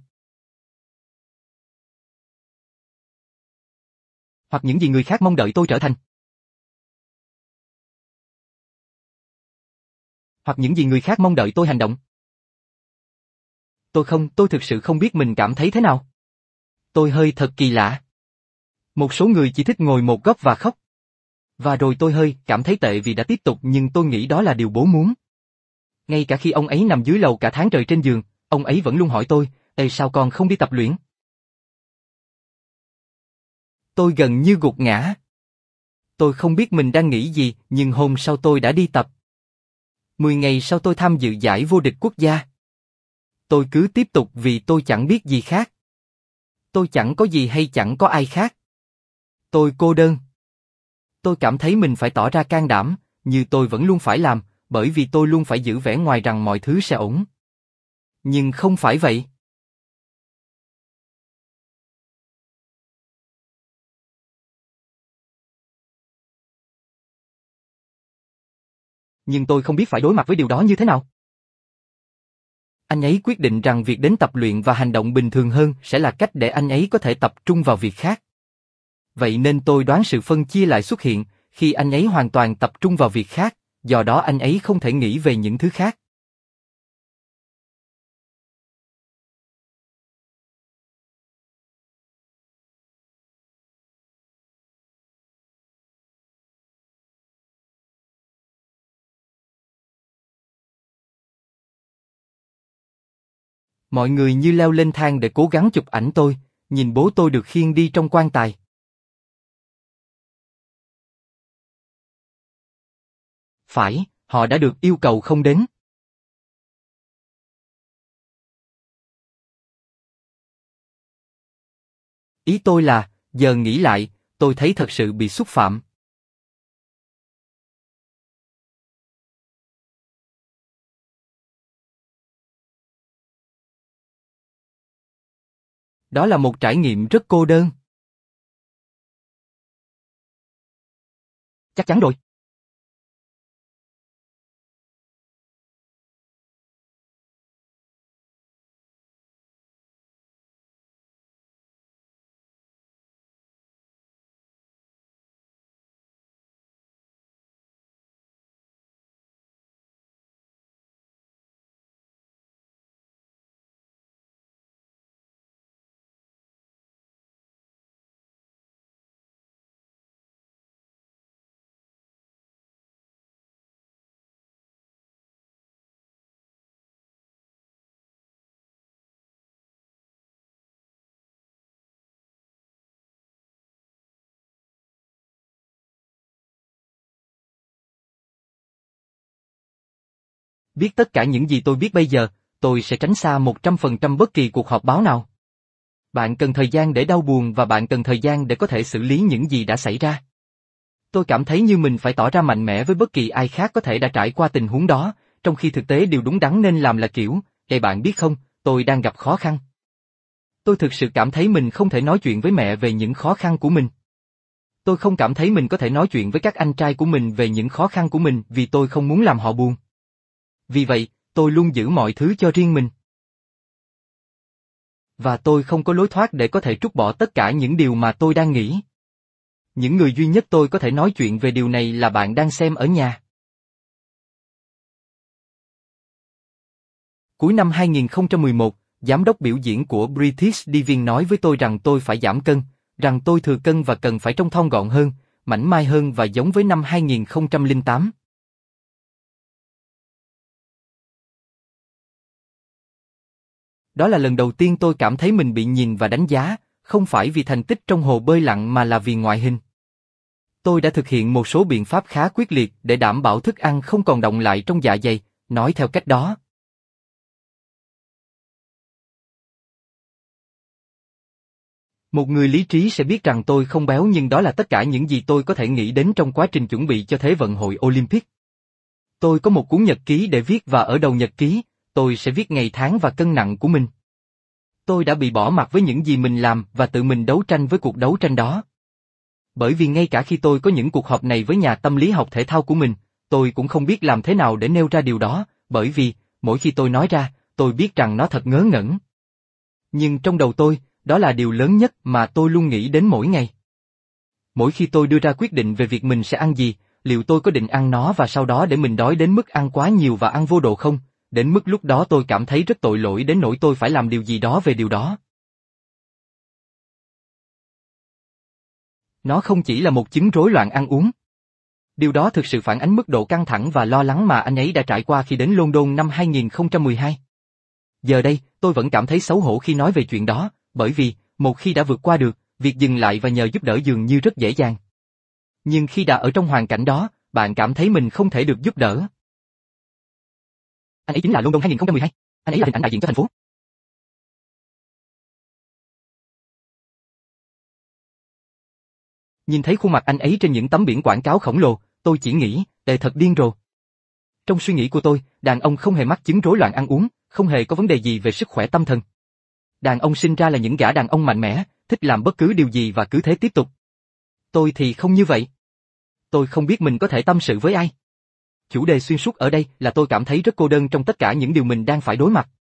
Hoặc những gì người khác mong đợi tôi trở thành. Hoặc những gì người khác mong đợi tôi hành động. Tôi thực sự không biết mình cảm thấy thế nào. Tôi hơi thật kỳ lạ. Một số người chỉ thích ngồi một góc và khóc. Và rồi tôi hơi cảm thấy tệ vì đã tiếp tục nhưng tôi nghĩ đó là điều bố muốn. Ngay cả khi ông ấy nằm dưới lầu cả tháng trời trên giường, ông ấy vẫn luôn hỏi tôi, sao con không đi tập luyện? Tôi gần như gục ngã. Tôi không biết mình đang nghĩ gì nhưng hôm sau tôi đã đi tập. 10 ngày sau tôi tham dự giải vô địch quốc gia. Tôi cứ tiếp tục vì tôi chẳng biết gì khác. Tôi chẳng có gì hay chẳng có ai khác. Tôi cô đơn. Tôi cảm thấy mình phải tỏ ra can đảm, như tôi vẫn luôn phải làm, bởi vì tôi luôn phải giữ vẻ ngoài rằng mọi thứ sẽ ổn. Nhưng không phải vậy. Nhưng tôi không biết phải đối mặt với điều đó như thế nào. Anh ấy quyết định rằng việc đến tập luyện và hành động bình thường hơn sẽ là cách để anh ấy có thể tập trung vào việc khác. Vậy nên tôi đoán sự phân chia lại xuất hiện khi anh ấy hoàn toàn tập trung vào việc khác, do đó anh ấy không thể nghĩ về những thứ khác. Mọi người như leo lên thang để cố gắng chụp ảnh tôi, nhìn bố tôi được khiêng đi trong quan tài. Phải, họ đã được yêu cầu không đến. Ý tôi là, giờ nghĩ lại, tôi thấy thật sự bị xúc phạm. Đó là một trải nghiệm rất cô đơn. Chắc chắn rồi. Biết tất cả những gì tôi biết bây giờ, tôi sẽ tránh xa 100% bất kỳ cuộc họp báo nào. Bạn cần thời gian để đau buồn và bạn cần thời gian để có thể xử lý những gì đã xảy ra. Tôi cảm thấy như mình phải tỏ ra mạnh mẽ với bất kỳ ai khác có thể đã trải qua tình huống đó, trong khi thực tế điều đúng đắn nên làm là kiểu, "Ê bạn biết không, tôi đang gặp khó khăn." Tôi thực sự cảm thấy mình không thể nói chuyện với mẹ về những khó khăn của mình. Tôi không cảm thấy mình có thể nói chuyện với các anh trai của mình về những khó khăn của mình vì tôi không muốn làm họ buồn. Vì vậy, tôi luôn giữ mọi thứ cho riêng mình. Và tôi không có lối thoát để có thể trút bỏ tất cả những điều mà tôi đang nghĩ. Những người duy nhất tôi có thể nói chuyện về điều này là bạn đang xem ở nhà. Cuối năm 2011, giám đốc biểu diễn của British Diving nói với tôi rằng tôi phải giảm cân, rằng tôi thừa cân và cần phải trông thon gọn hơn, mảnh mai hơn và giống với năm 2008. Đó là lần đầu tiên tôi cảm thấy mình bị nhìn và đánh giá, không phải vì thành tích trong hồ bơi lặn mà là vì ngoại hình. Tôi đã thực hiện một số biện pháp khá quyết liệt để đảm bảo thức ăn không còn đọng lại trong dạ dày, nói theo cách đó. Một người lý trí sẽ biết rằng tôi không béo nhưng đó là tất cả những gì tôi có thể nghĩ đến trong quá trình chuẩn bị cho Thế vận hội Olympic. Tôi có một cuốn nhật ký để viết và ở đầu nhật ký, tôi sẽ viết ngày tháng và cân nặng của mình. Tôi đã bị bỏ mặc với những gì mình làm và tự mình đấu tranh với cuộc đấu tranh đó. Bởi vì ngay cả khi tôi có những cuộc họp này với nhà tâm lý học thể thao của mình, tôi cũng không biết làm thế nào để nêu ra điều đó, bởi vì, mỗi khi tôi nói ra, tôi biết rằng nó thật ngớ ngẩn. Nhưng trong đầu tôi, đó là điều lớn nhất mà tôi luôn nghĩ đến mỗi ngày. Mỗi khi tôi đưa ra quyết định về việc mình sẽ ăn gì, liệu tôi có định ăn nó và sau đó để mình đói đến mức ăn quá nhiều và ăn vô độ không, đến mức lúc đó tôi cảm thấy rất tội lỗi đến nỗi tôi phải làm điều gì đó về điều đó. Nó không chỉ là một chứng rối loạn ăn uống. Điều đó thực sự phản ánh mức độ căng thẳng và lo lắng mà anh ấy đã trải qua khi đến London năm 2012. Giờ đây, tôi vẫn cảm thấy xấu hổ khi nói về chuyện đó, bởi vì, một khi đã vượt qua được, việc dừng lại và nhờ giúp đỡ dường như rất dễ dàng. Nhưng khi đã ở trong hoàn cảnh đó, bạn cảm thấy mình không thể được giúp đỡ. Anh ấy chính là London 2012. Anh ấy là hình ảnh đại diện cho thành phố. Nhìn thấy khuôn mặt anh ấy trên những tấm biển quảng cáo khổng lồ, tôi chỉ nghĩ, thật điên rồ. Trong suy nghĩ của tôi, đàn ông không hề mắc chứng rối loạn ăn uống, không hề có vấn đề gì về sức khỏe tâm thần. Đàn ông sinh ra là những gã đàn ông mạnh mẽ, thích làm bất cứ điều gì và cứ thế tiếp tục. Tôi thì không như vậy. Tôi không biết mình có thể tâm sự với ai. Chủ đề xuyên suốt ở đây là tôi cảm thấy rất cô đơn trong tất cả những điều mình đang phải đối mặt.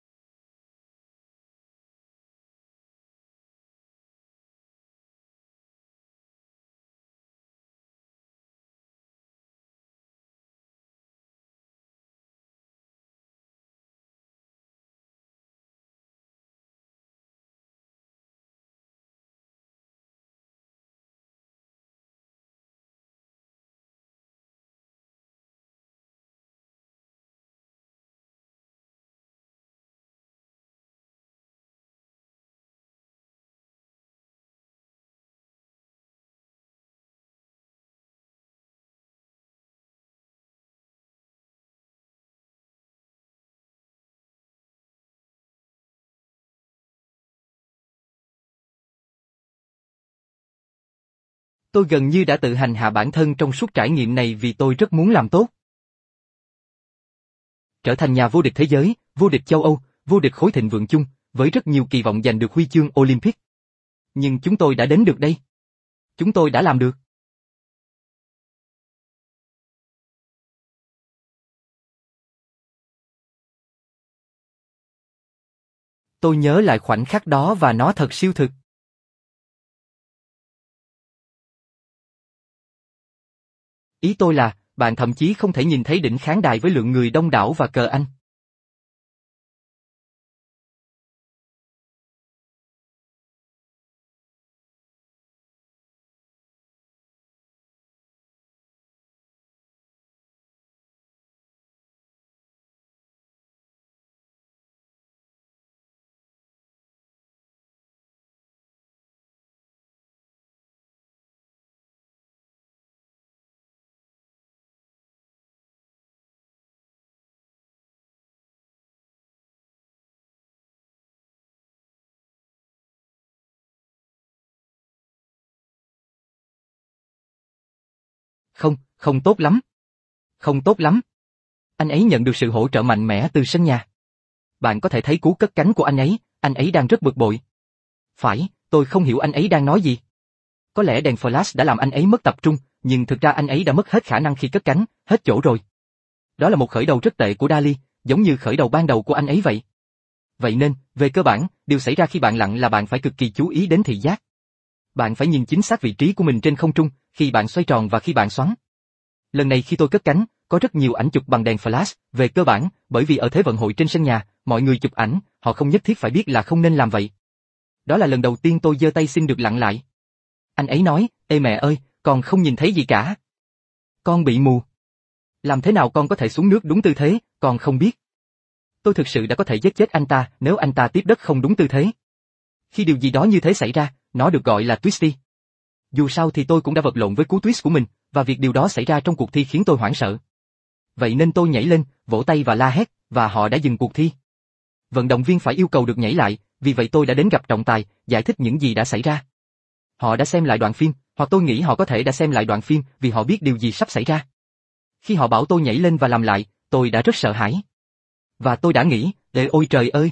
Tôi gần như đã tự hành hạ bản thân trong suốt trải nghiệm này vì tôi rất muốn làm tốt. Trở thành nhà vô địch thế giới, vô địch châu Âu, vô địch khối thịnh vượng chung, với rất nhiều kỳ vọng giành được huy chương Olympic. Nhưng chúng tôi đã đến được đây. Chúng tôi đã làm được. Tôi nhớ lại khoảnh khắc đó và nó thật siêu thực. Ý tôi là, bạn thậm chí không thể nhìn thấy đỉnh khán đài với lượng người đông đảo và cờ Anh. Không, không tốt lắm. Không tốt lắm. Anh ấy nhận được sự hỗ trợ mạnh mẽ từ sân nhà. Bạn có thể thấy cú cất cánh của anh ấy đang rất bực bội. Phải, tôi không hiểu anh ấy đang nói gì. Có lẽ đèn flash đã làm anh ấy mất tập trung, nhưng thực ra anh ấy đã mất hết khả năng khi cất cánh, hết chỗ rồi. Đó là một khởi đầu rất tệ của Dali, giống như khởi đầu ban đầu của anh ấy vậy. Vậy nên, về cơ bản, điều xảy ra khi bạn lặn là bạn phải cực kỳ chú ý đến thị giác. Bạn phải nhìn chính xác vị trí của mình trên không trung, khi bạn xoay tròn và khi bạn xoắn. Lần này khi tôi cất cánh, có rất nhiều ảnh chụp bằng đèn flash, về cơ bản, bởi vì ở Thế vận hội trên sân nhà, mọi người chụp ảnh, họ không nhất thiết phải biết là không nên làm vậy. Đó là lần đầu tiên tôi giơ tay xin được lặn lại. Anh ấy nói, ê mẹ ơi, con không nhìn thấy gì cả. Con bị mù. Làm thế nào con có thể xuống nước đúng tư thế, con không biết. Tôi thực sự đã có thể giết chết anh ta nếu anh ta tiếp đất không đúng tư thế. Khi điều gì đó như thế xảy ra, nó được gọi là twisty. Dù sao thì tôi cũng đã vật lộn với cú twist của mình, và việc điều đó xảy ra trong cuộc thi khiến tôi hoảng sợ. Vậy nên tôi nhảy lên, vỗ tay và la hét, và họ đã dừng cuộc thi. Vận động viên phải yêu cầu được nhảy lại, vì vậy tôi đã đến gặp trọng tài, giải thích những gì đã xảy ra. Họ đã xem lại đoạn phim, hoặc tôi nghĩ họ có thể đã xem lại đoạn phim vì họ biết điều gì sắp xảy ra. Khi họ bảo tôi nhảy lên và làm lại, tôi đã rất sợ hãi. Và tôi đã nghĩ, ôi trời ơi!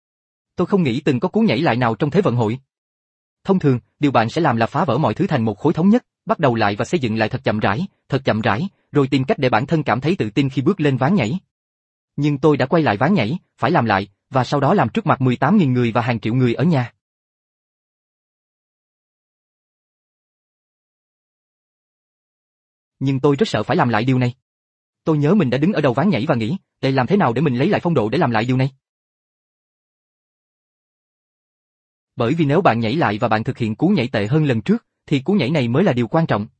Tôi không nghĩ từng có cú nhảy lại nào trong Thế vận hội. Thông thường, điều bạn sẽ làm là phá vỡ mọi thứ thành một khối thống nhất, bắt đầu lại và xây dựng lại thật chậm rãi, rồi tìm cách để bản thân cảm thấy tự tin khi bước lên ván nhảy. Nhưng tôi đã quay lại ván nhảy, phải làm lại, và sau đó làm trước mặt 18.000 người và hàng triệu người ở nhà. Nhưng tôi rất sợ phải làm lại điều này. Tôi nhớ mình đã đứng ở đầu ván nhảy và nghĩ, để làm thế nào để mình lấy lại phong độ để làm lại điều này? Bởi vì nếu bạn nhảy lại và bạn thực hiện cú nhảy tệ hơn lần trước, thì cú nhảy này mới là điều quan trọng.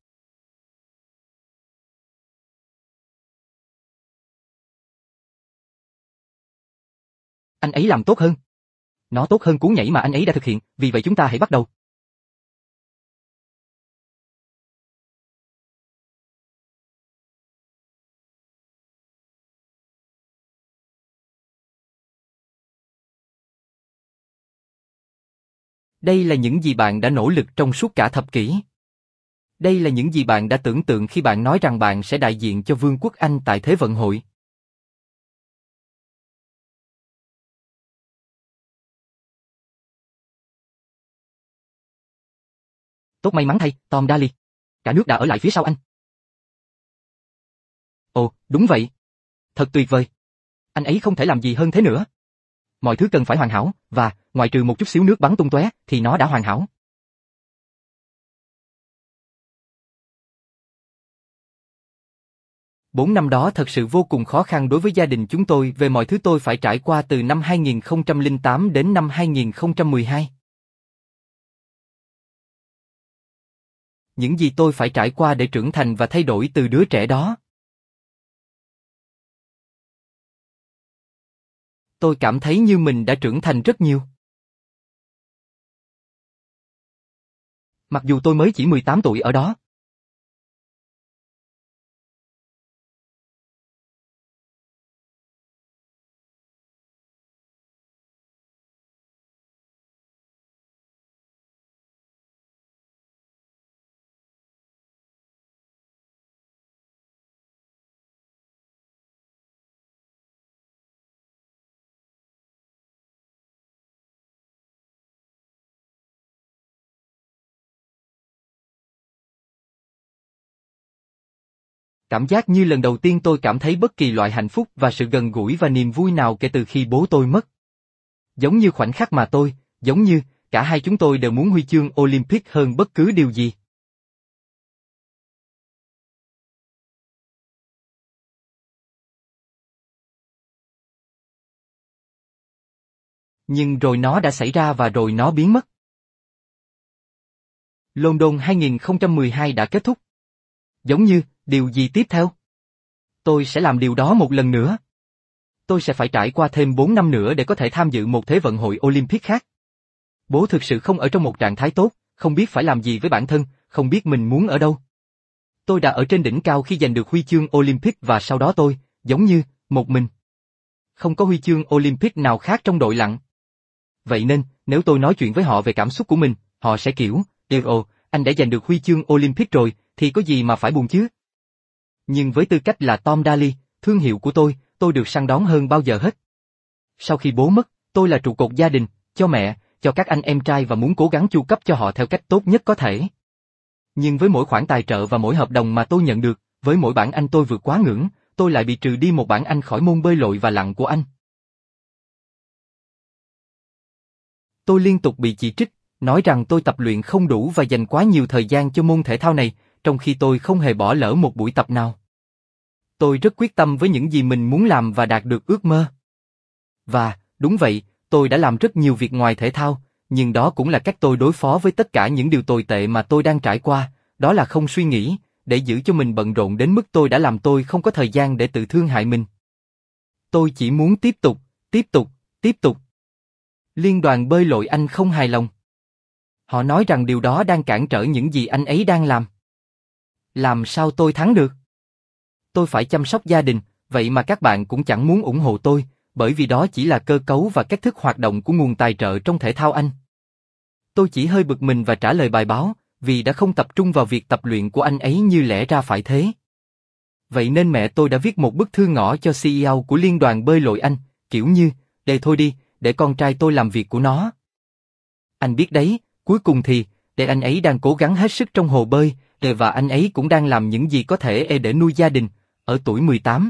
Anh ấy làm tốt hơn. Nó tốt hơn cú nhảy mà anh ấy đã thực hiện, vì vậy chúng ta hãy bắt đầu. Đây là những gì bạn đã nỗ lực trong suốt cả thập kỷ. Đây là những gì bạn đã tưởng tượng khi bạn nói rằng bạn sẽ đại diện cho Vương quốc Anh tại Thế vận hội. Tốt may mắn thay, Tom Daly. Cả nước đã ở lại phía sau anh. Ồ, đúng vậy. Thật tuyệt vời. Anh ấy không thể làm gì hơn thế nữa. Mọi thứ cần phải hoàn hảo, và, ngoại trừ một chút xíu nước bắn tung tóe, thì nó đã hoàn hảo. Bốn năm đó thật sự vô cùng khó khăn đối với gia đình chúng tôi về mọi thứ tôi phải trải qua từ năm 2008 đến năm 2012. Những gì tôi phải trải qua để trưởng thành và thay đổi từ đứa trẻ đó. Tôi cảm thấy như mình đã trưởng thành rất nhiều. Mặc dù tôi mới chỉ 18 tuổi ở đó. Cảm giác như lần đầu tiên tôi cảm thấy bất kỳ loại hạnh phúc và sự gần gũi và niềm vui nào kể từ khi bố tôi mất. Giống như khoảnh khắc mà tôi, giống như, cả hai chúng tôi đều muốn huy chương Olympic hơn bất cứ điều gì. Nhưng rồi nó đã xảy ra và rồi nó biến mất. London 2012 đã kết thúc. Giống như, điều gì tiếp theo? Tôi sẽ làm điều đó một lần nữa. Tôi sẽ phải trải qua thêm 4 năm nữa để có thể tham dự một thế vận hội Olympic khác. Bố thực sự không ở trong một trạng thái tốt, không biết phải làm gì với bản thân, không biết mình muốn ở đâu. Tôi đã ở trên đỉnh cao khi giành được huy chương Olympic và sau đó tôi, giống như, một mình. Không có huy chương Olympic nào khác trong đội lặn. Vậy nên, nếu tôi nói chuyện với họ về cảm xúc của mình, họ sẽ kiểu, ồ, anh đã giành được huy chương Olympic rồi, thì có gì mà phải buồn chứ? Nhưng với tư cách là Tom Daly, thương hiệu của tôi được săn đón hơn bao giờ hết. Sau khi bố mất, tôi là trụ cột gia đình, cho mẹ, cho các anh em trai và muốn cố gắng chu cấp cho họ theo cách tốt nhất có thể. Nhưng với mỗi khoản tài trợ và mỗi hợp đồng mà tôi nhận được, với mỗi bảng Anh tôi vượt quá ngưỡng, tôi lại bị trừ đi một bảng Anh khỏi môn bơi lội và lặn của anh. Tôi liên tục bị chỉ trích, nói rằng tôi tập luyện không đủ và dành quá nhiều thời gian cho môn thể thao này, trong khi tôi không hề bỏ lỡ một buổi tập nào. Tôi rất quyết tâm với những gì mình muốn làm và đạt được ước mơ. Và, đúng vậy, tôi đã làm rất nhiều việc ngoài thể thao, nhưng đó cũng là cách tôi đối phó với tất cả những điều tồi tệ mà tôi đang trải qua, đó là không suy nghĩ, để giữ cho mình bận rộn đến mức tôi đã làm tôi không có thời gian để tự thương hại mình. Tôi chỉ muốn tiếp tục, tiếp tục, tiếp tục. Liên đoàn bơi lội Anh không hài lòng. Họ nói rằng điều đó đang cản trở những gì anh ấy đang làm. Làm sao tôi thắng được? Tôi phải chăm sóc gia đình, vậy mà các bạn cũng chẳng muốn ủng hộ tôi, bởi vì đó chỉ là cơ cấu và cách thức hoạt động của nguồn tài trợ trong thể thao Anh. Tôi chỉ hơi bực mình và trả lời bài báo, vì đã không tập trung vào việc tập luyện của anh ấy như lẽ ra phải thế. Vậy nên mẹ tôi đã viết một bức thư ngỏ cho CEO của Liên đoàn bơi lội Anh, kiểu như, để thôi đi, để con trai tôi làm việc của nó. Anh biết đấy, cuối cùng thì, để anh ấy đang cố gắng hết sức trong hồ bơi, và anh ấy cũng đang làm những gì có thể để nuôi gia đình, ở tuổi 18.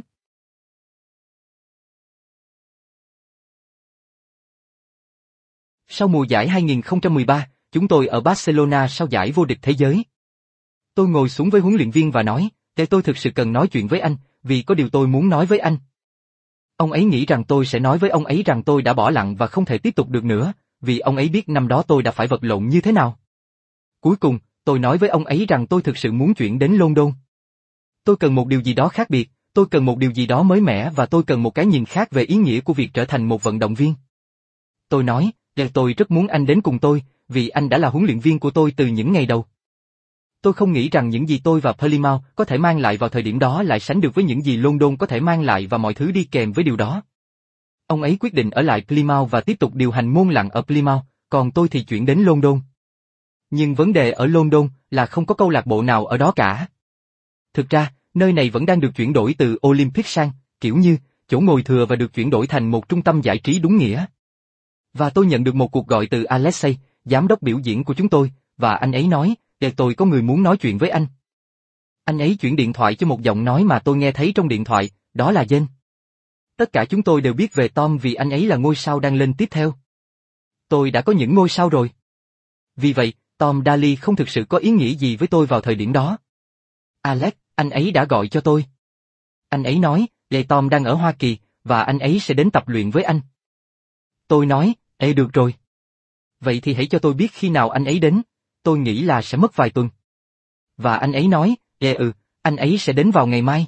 Sau mùa giải 2013, chúng tôi ở Barcelona sau giải vô địch thế giới. Tôi ngồi xuống với huấn luyện viên và nói, tôi thực sự cần nói chuyện với anh, vì có điều tôi muốn nói với anh. Ông ấy nghĩ rằng tôi sẽ nói với ông ấy rằng tôi đã bỏ lặn và không thể tiếp tục được nữa, vì ông ấy biết năm đó tôi đã phải vật lộn như thế nào. Cuối cùng, tôi nói với ông ấy rằng tôi thực sự muốn chuyển đến London. Tôi cần một điều gì đó khác biệt, tôi cần một điều gì đó mới mẻ và tôi cần một cái nhìn khác về ý nghĩa của việc trở thành một vận động viên. Tôi nói, tôi rất muốn anh đến cùng tôi, vì anh đã là huấn luyện viên của tôi từ những ngày đầu. Tôi không nghĩ rằng những gì tôi và Plymouth có thể mang lại vào thời điểm đó lại sánh được với những gì London có thể mang lại và mọi thứ đi kèm với điều đó. Ông ấy quyết định ở lại Plymouth và tiếp tục điều hành môn lặn ở Plymouth, còn tôi thì chuyển đến London. Nhưng vấn đề ở London là không có câu lạc bộ nào ở đó cả. Thực ra, nơi này vẫn đang được chuyển đổi từ Olympic sang, kiểu như, chỗ ngồi thừa và được chuyển đổi thành một trung tâm giải trí đúng nghĩa. Và tôi nhận được một cuộc gọi từ Alexei, giám đốc biểu diễn của chúng tôi, và anh ấy nói, Tôi có người muốn nói chuyện với anh. Anh ấy chuyển điện thoại cho một giọng nói mà tôi nghe thấy trong điện thoại, đó là Jane. Tất cả chúng tôi đều biết về Tom vì anh ấy là ngôi sao đang lên tiếp theo. Tôi đã có những ngôi sao rồi. Vì vậy, Tom Daly không thực sự có ý nghĩa gì với tôi vào thời điểm đó. Alex, anh ấy đã gọi cho tôi. Anh ấy nói, Tom đang ở Hoa Kỳ, và anh ấy sẽ đến tập luyện với anh. Tôi nói, được rồi. Vậy thì hãy cho tôi biết khi nào anh ấy đến, tôi nghĩ là sẽ mất vài tuần. Và anh ấy nói, anh ấy sẽ đến vào ngày mai.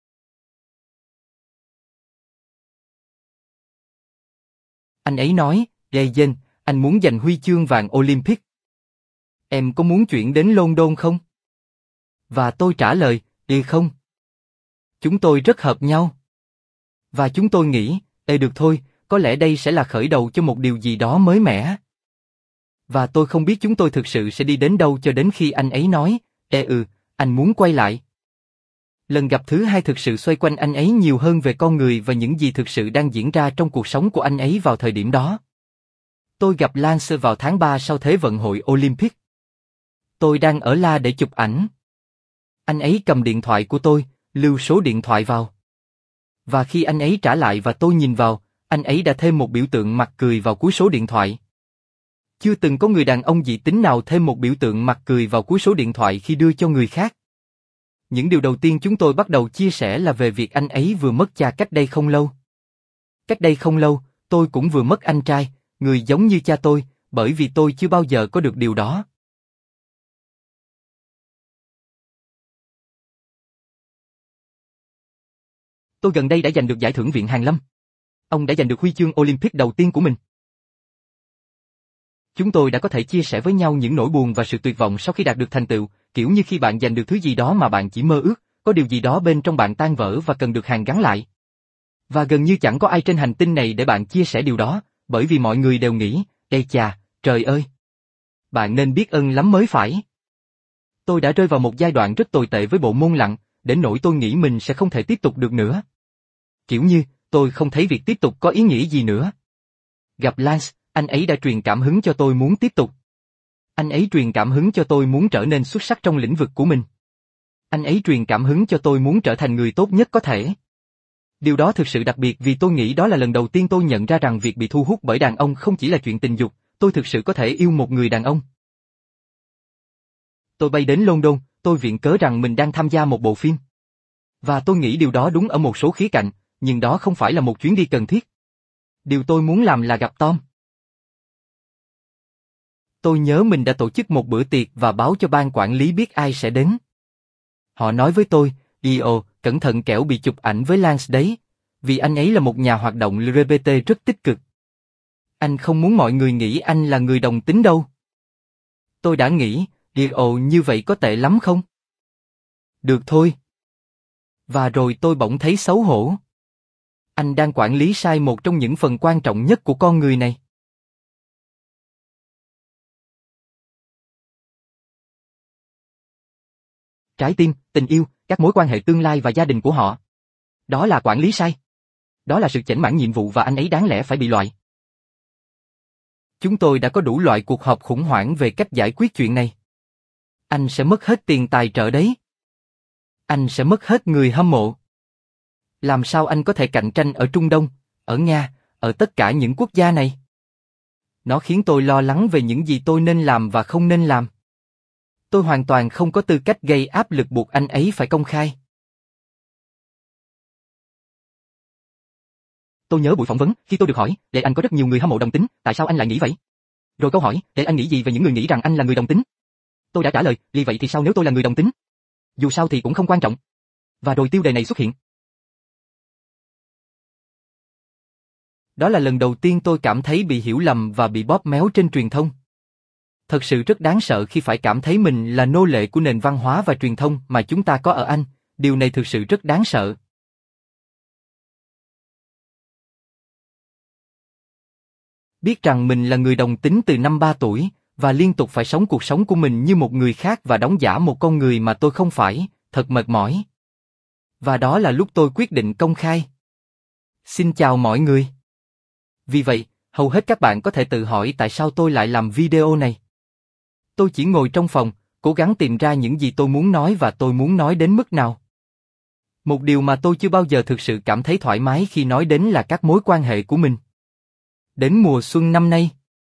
Anh ấy nói, Jane, anh muốn giành huy chương vàng Olympic. Em có muốn chuyển đến London không? Và tôi trả lời, không. Chúng tôi rất hợp nhau. Và chúng tôi nghĩ, được thôi, có lẽ đây sẽ là khởi đầu cho một điều gì đó mới mẻ. Và tôi không biết chúng tôi thực sự sẽ đi đến đâu cho đến khi anh ấy nói, anh muốn quay lại. Lần gặp thứ hai thực sự xoay quanh anh ấy nhiều hơn về con người và những gì thực sự đang diễn ra trong cuộc sống của anh ấy vào thời điểm đó. Tôi gặp Lance vào tháng 3 sau Thế vận hội Olympic. Tôi đang ở La để chụp ảnh. Anh ấy cầm điện thoại của tôi, lưu số điện thoại vào. Và khi anh ấy trả lại và tôi nhìn vào, anh ấy đã thêm một biểu tượng mặt cười vào cuối số điện thoại. Chưa từng có người đàn ông dị tính nào thêm một biểu tượng mặt cười vào cuối số điện thoại khi đưa cho người khác. Những điều đầu tiên chúng tôi bắt đầu chia sẻ là về việc anh ấy vừa mất cha cách đây không lâu. Cách đây không lâu, tôi cũng vừa mất anh trai, người giống như cha tôi, bởi vì tôi chưa bao giờ có được điều đó. Tôi gần đây đã giành được giải thưởng Viện Hàn Lâm. Ông đã giành được huy chương Olympic đầu tiên của mình. Chúng tôi đã có thể chia sẻ với nhau những nỗi buồn và sự tuyệt vọng sau khi đạt được thành tựu, kiểu như khi bạn giành được thứ gì đó mà bạn chỉ mơ ước, có điều gì đó bên trong bạn tan vỡ và cần được hàn gắn lại. Và gần như chẳng có ai trên hành tinh này để bạn chia sẻ điều đó, bởi vì mọi người đều nghĩ, ê chà, trời ơi! Bạn nên biết ơn lắm mới phải. Tôi đã rơi vào một giai đoạn rất tồi tệ với bộ môn lặn, đến nỗi tôi nghĩ mình sẽ không thể tiếp tục được nữa. Kiểu như, tôi không thấy việc tiếp tục có ý nghĩa gì nữa. Gặp Lance, anh ấy đã truyền cảm hứng cho tôi muốn tiếp tục. Anh ấy truyền cảm hứng cho tôi muốn trở nên xuất sắc trong lĩnh vực của mình. Anh ấy truyền cảm hứng cho tôi muốn trở thành người tốt nhất có thể. Điều đó thực sự đặc biệt vì tôi nghĩ đó là lần đầu tiên tôi nhận ra rằng việc bị thu hút bởi đàn ông không chỉ là chuyện tình dục, tôi thực sự có thể yêu một người đàn ông. Tôi bay đến London, tôi viện cớ rằng mình đang tham gia một bộ phim. Và tôi nghĩ điều đó đúng ở một số khía cạnh, nhưng đó không phải là một chuyến đi cần thiết. Điều tôi muốn làm là gặp Tom. Tôi nhớ mình đã tổ chức một bữa tiệc và báo cho ban quản lý biết ai sẽ đến. Họ nói với tôi, cẩn thận kẻo bị chụp ảnh với Lance đấy, vì anh ấy là một nhà hoạt động LGBT rất tích cực. Anh không muốn mọi người nghĩ anh là người đồng tính đâu. Tôi đã nghĩ, như vậy có tệ lắm không? Được thôi. Và rồi tôi bỗng thấy xấu hổ. Anh đang quản lý sai một trong những phần quan trọng nhất của con người này. Trái tim, tình yêu, các mối quan hệ tương lai và gia đình của họ. Đó là quản lý sai. Đó là sự chểnh mãn nhiệm vụ và anh ấy đáng lẽ phải bị loại. Chúng tôi đã có đủ loại cuộc họp khủng hoảng về cách giải quyết chuyện này. Anh sẽ mất hết tiền tài trợ đấy. Anh sẽ mất hết người hâm mộ. Làm sao anh có thể cạnh tranh ở Trung Đông, ở Nga, ở tất cả những quốc gia này? Nó khiến tôi lo lắng về những gì tôi nên làm và không nên làm. Tôi hoàn toàn không có tư cách gây áp lực buộc anh ấy phải công khai. Tôi nhớ buổi phỏng vấn, khi tôi được hỏi, để anh có rất nhiều người hâm mộ đồng tính, tại sao anh lại nghĩ vậy? Rồi câu hỏi, để anh nghĩ gì về những người nghĩ rằng anh là người đồng tính? Tôi đã trả lời, vì vậy thì sao nếu tôi là người đồng tính? Dù sao thì cũng không quan trọng. Và rồi tiêu đề này xuất hiện. Đó là lần đầu tiên tôi cảm thấy bị hiểu lầm và bị bóp méo trên truyền thông. Thật sự rất đáng sợ khi phải cảm thấy mình là nô lệ của nền văn hóa và truyền thông mà chúng ta có ở Anh, điều này thực sự rất đáng sợ. Biết rằng mình là người đồng tính từ năm 3 tuổi, và liên tục phải sống cuộc sống của mình như một người khác và đóng giả một con người mà tôi không phải, thật mệt mỏi. Và đó là lúc tôi quyết định công khai. Xin chào mọi người. Vì vậy, hầu hết các bạn có thể tự hỏi tại sao tôi lại làm video này. Tôi chỉ ngồi trong phòng, cố gắng tìm ra những gì tôi muốn nói và tôi muốn nói đến mức nào. Một điều mà tôi chưa bao giờ thực sự cảm thấy thoải mái khi nói đến là các mối quan hệ của mình. Đến mùa xuân năm nay,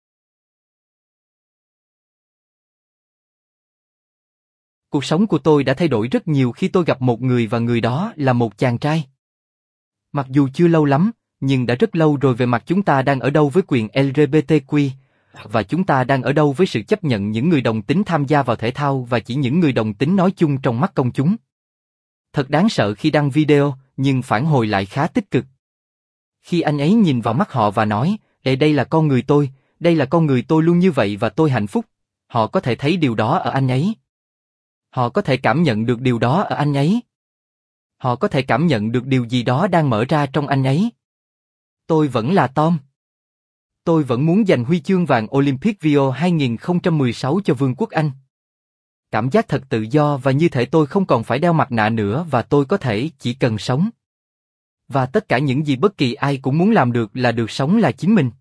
cuộc sống của tôi đã thay đổi rất nhiều khi tôi gặp một người và người đó là một chàng trai. Mặc dù chưa lâu lắm, nhưng đã rất lâu rồi. Về mặt chúng ta đang ở đâu với quyền LGBTQ, và chúng ta đang ở đâu với sự chấp nhận những người đồng tính tham gia vào thể thao và chỉ những người đồng tính nói chung trong mắt công chúng. Thật đáng sợ khi đăng video, nhưng phản hồi lại khá tích cực. Khi anh ấy nhìn vào mắt họ và nói, đây là con người tôi, đây là con người tôi luôn như vậy và tôi hạnh phúc. Họ có thể thấy điều đó ở anh ấy. Họ có thể cảm nhận được điều đó ở anh ấy. Họ có thể cảm nhận được điều gì đó đang mở ra trong anh ấy. Tôi vẫn là Tom. Tôi vẫn muốn giành huy chương vàng Olympic Rio 2016 cho Vương quốc Anh. Cảm giác thật tự do và như thể tôi không còn phải đeo mặt nạ nữa và tôi có thể chỉ cần sống. Và tất cả những gì bất kỳ ai cũng muốn làm được là được sống là chính mình.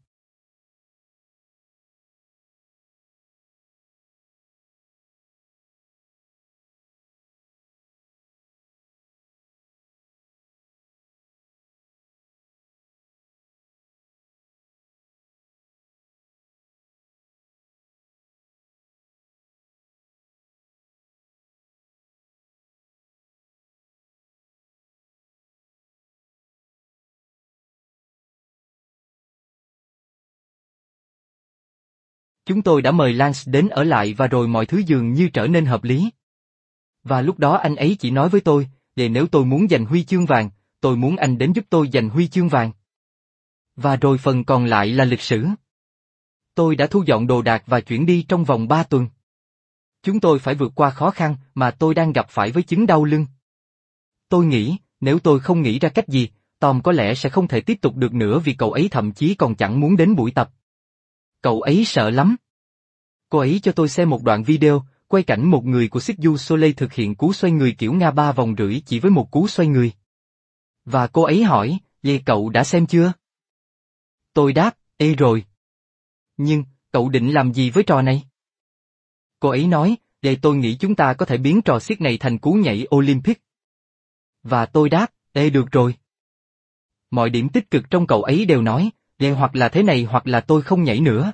Chúng tôi đã mời Lance đến ở lại và rồi mọi thứ dường như trở nên hợp lý. Và lúc đó anh ấy chỉ nói với tôi, nếu tôi muốn giành huy chương vàng, tôi muốn anh đến giúp tôi giành huy chương vàng. Và rồi phần còn lại là lịch sử. Tôi đã thu dọn đồ đạc và chuyển đi trong vòng 3 tuần. Chúng tôi phải vượt qua khó khăn mà tôi đang gặp phải với chứng đau lưng. Tôi nghĩ, nếu tôi không nghĩ ra cách gì, Tom có lẽ sẽ không thể tiếp tục được nữa vì cậu ấy thậm chí còn chẳng muốn đến buổi tập. Cậu ấy sợ lắm. Cô ấy cho tôi xem một đoạn video, quay cảnh một người của Cirque du Soleil thực hiện cú xoay người kiểu Nga 3 vòng rưỡi chỉ với một cú xoay người. Và cô ấy hỏi, cậu đã xem chưa? Tôi đáp, rồi. Nhưng, cậu định làm gì với trò này? Cô ấy nói, tôi nghĩ chúng ta có thể biến trò xiếc này thành cú nhảy Olympic. Và tôi đáp, được rồi. Mọi điểm tích cực trong cậu ấy đều nói, hoặc là thế này hoặc là tôi không nhảy nữa.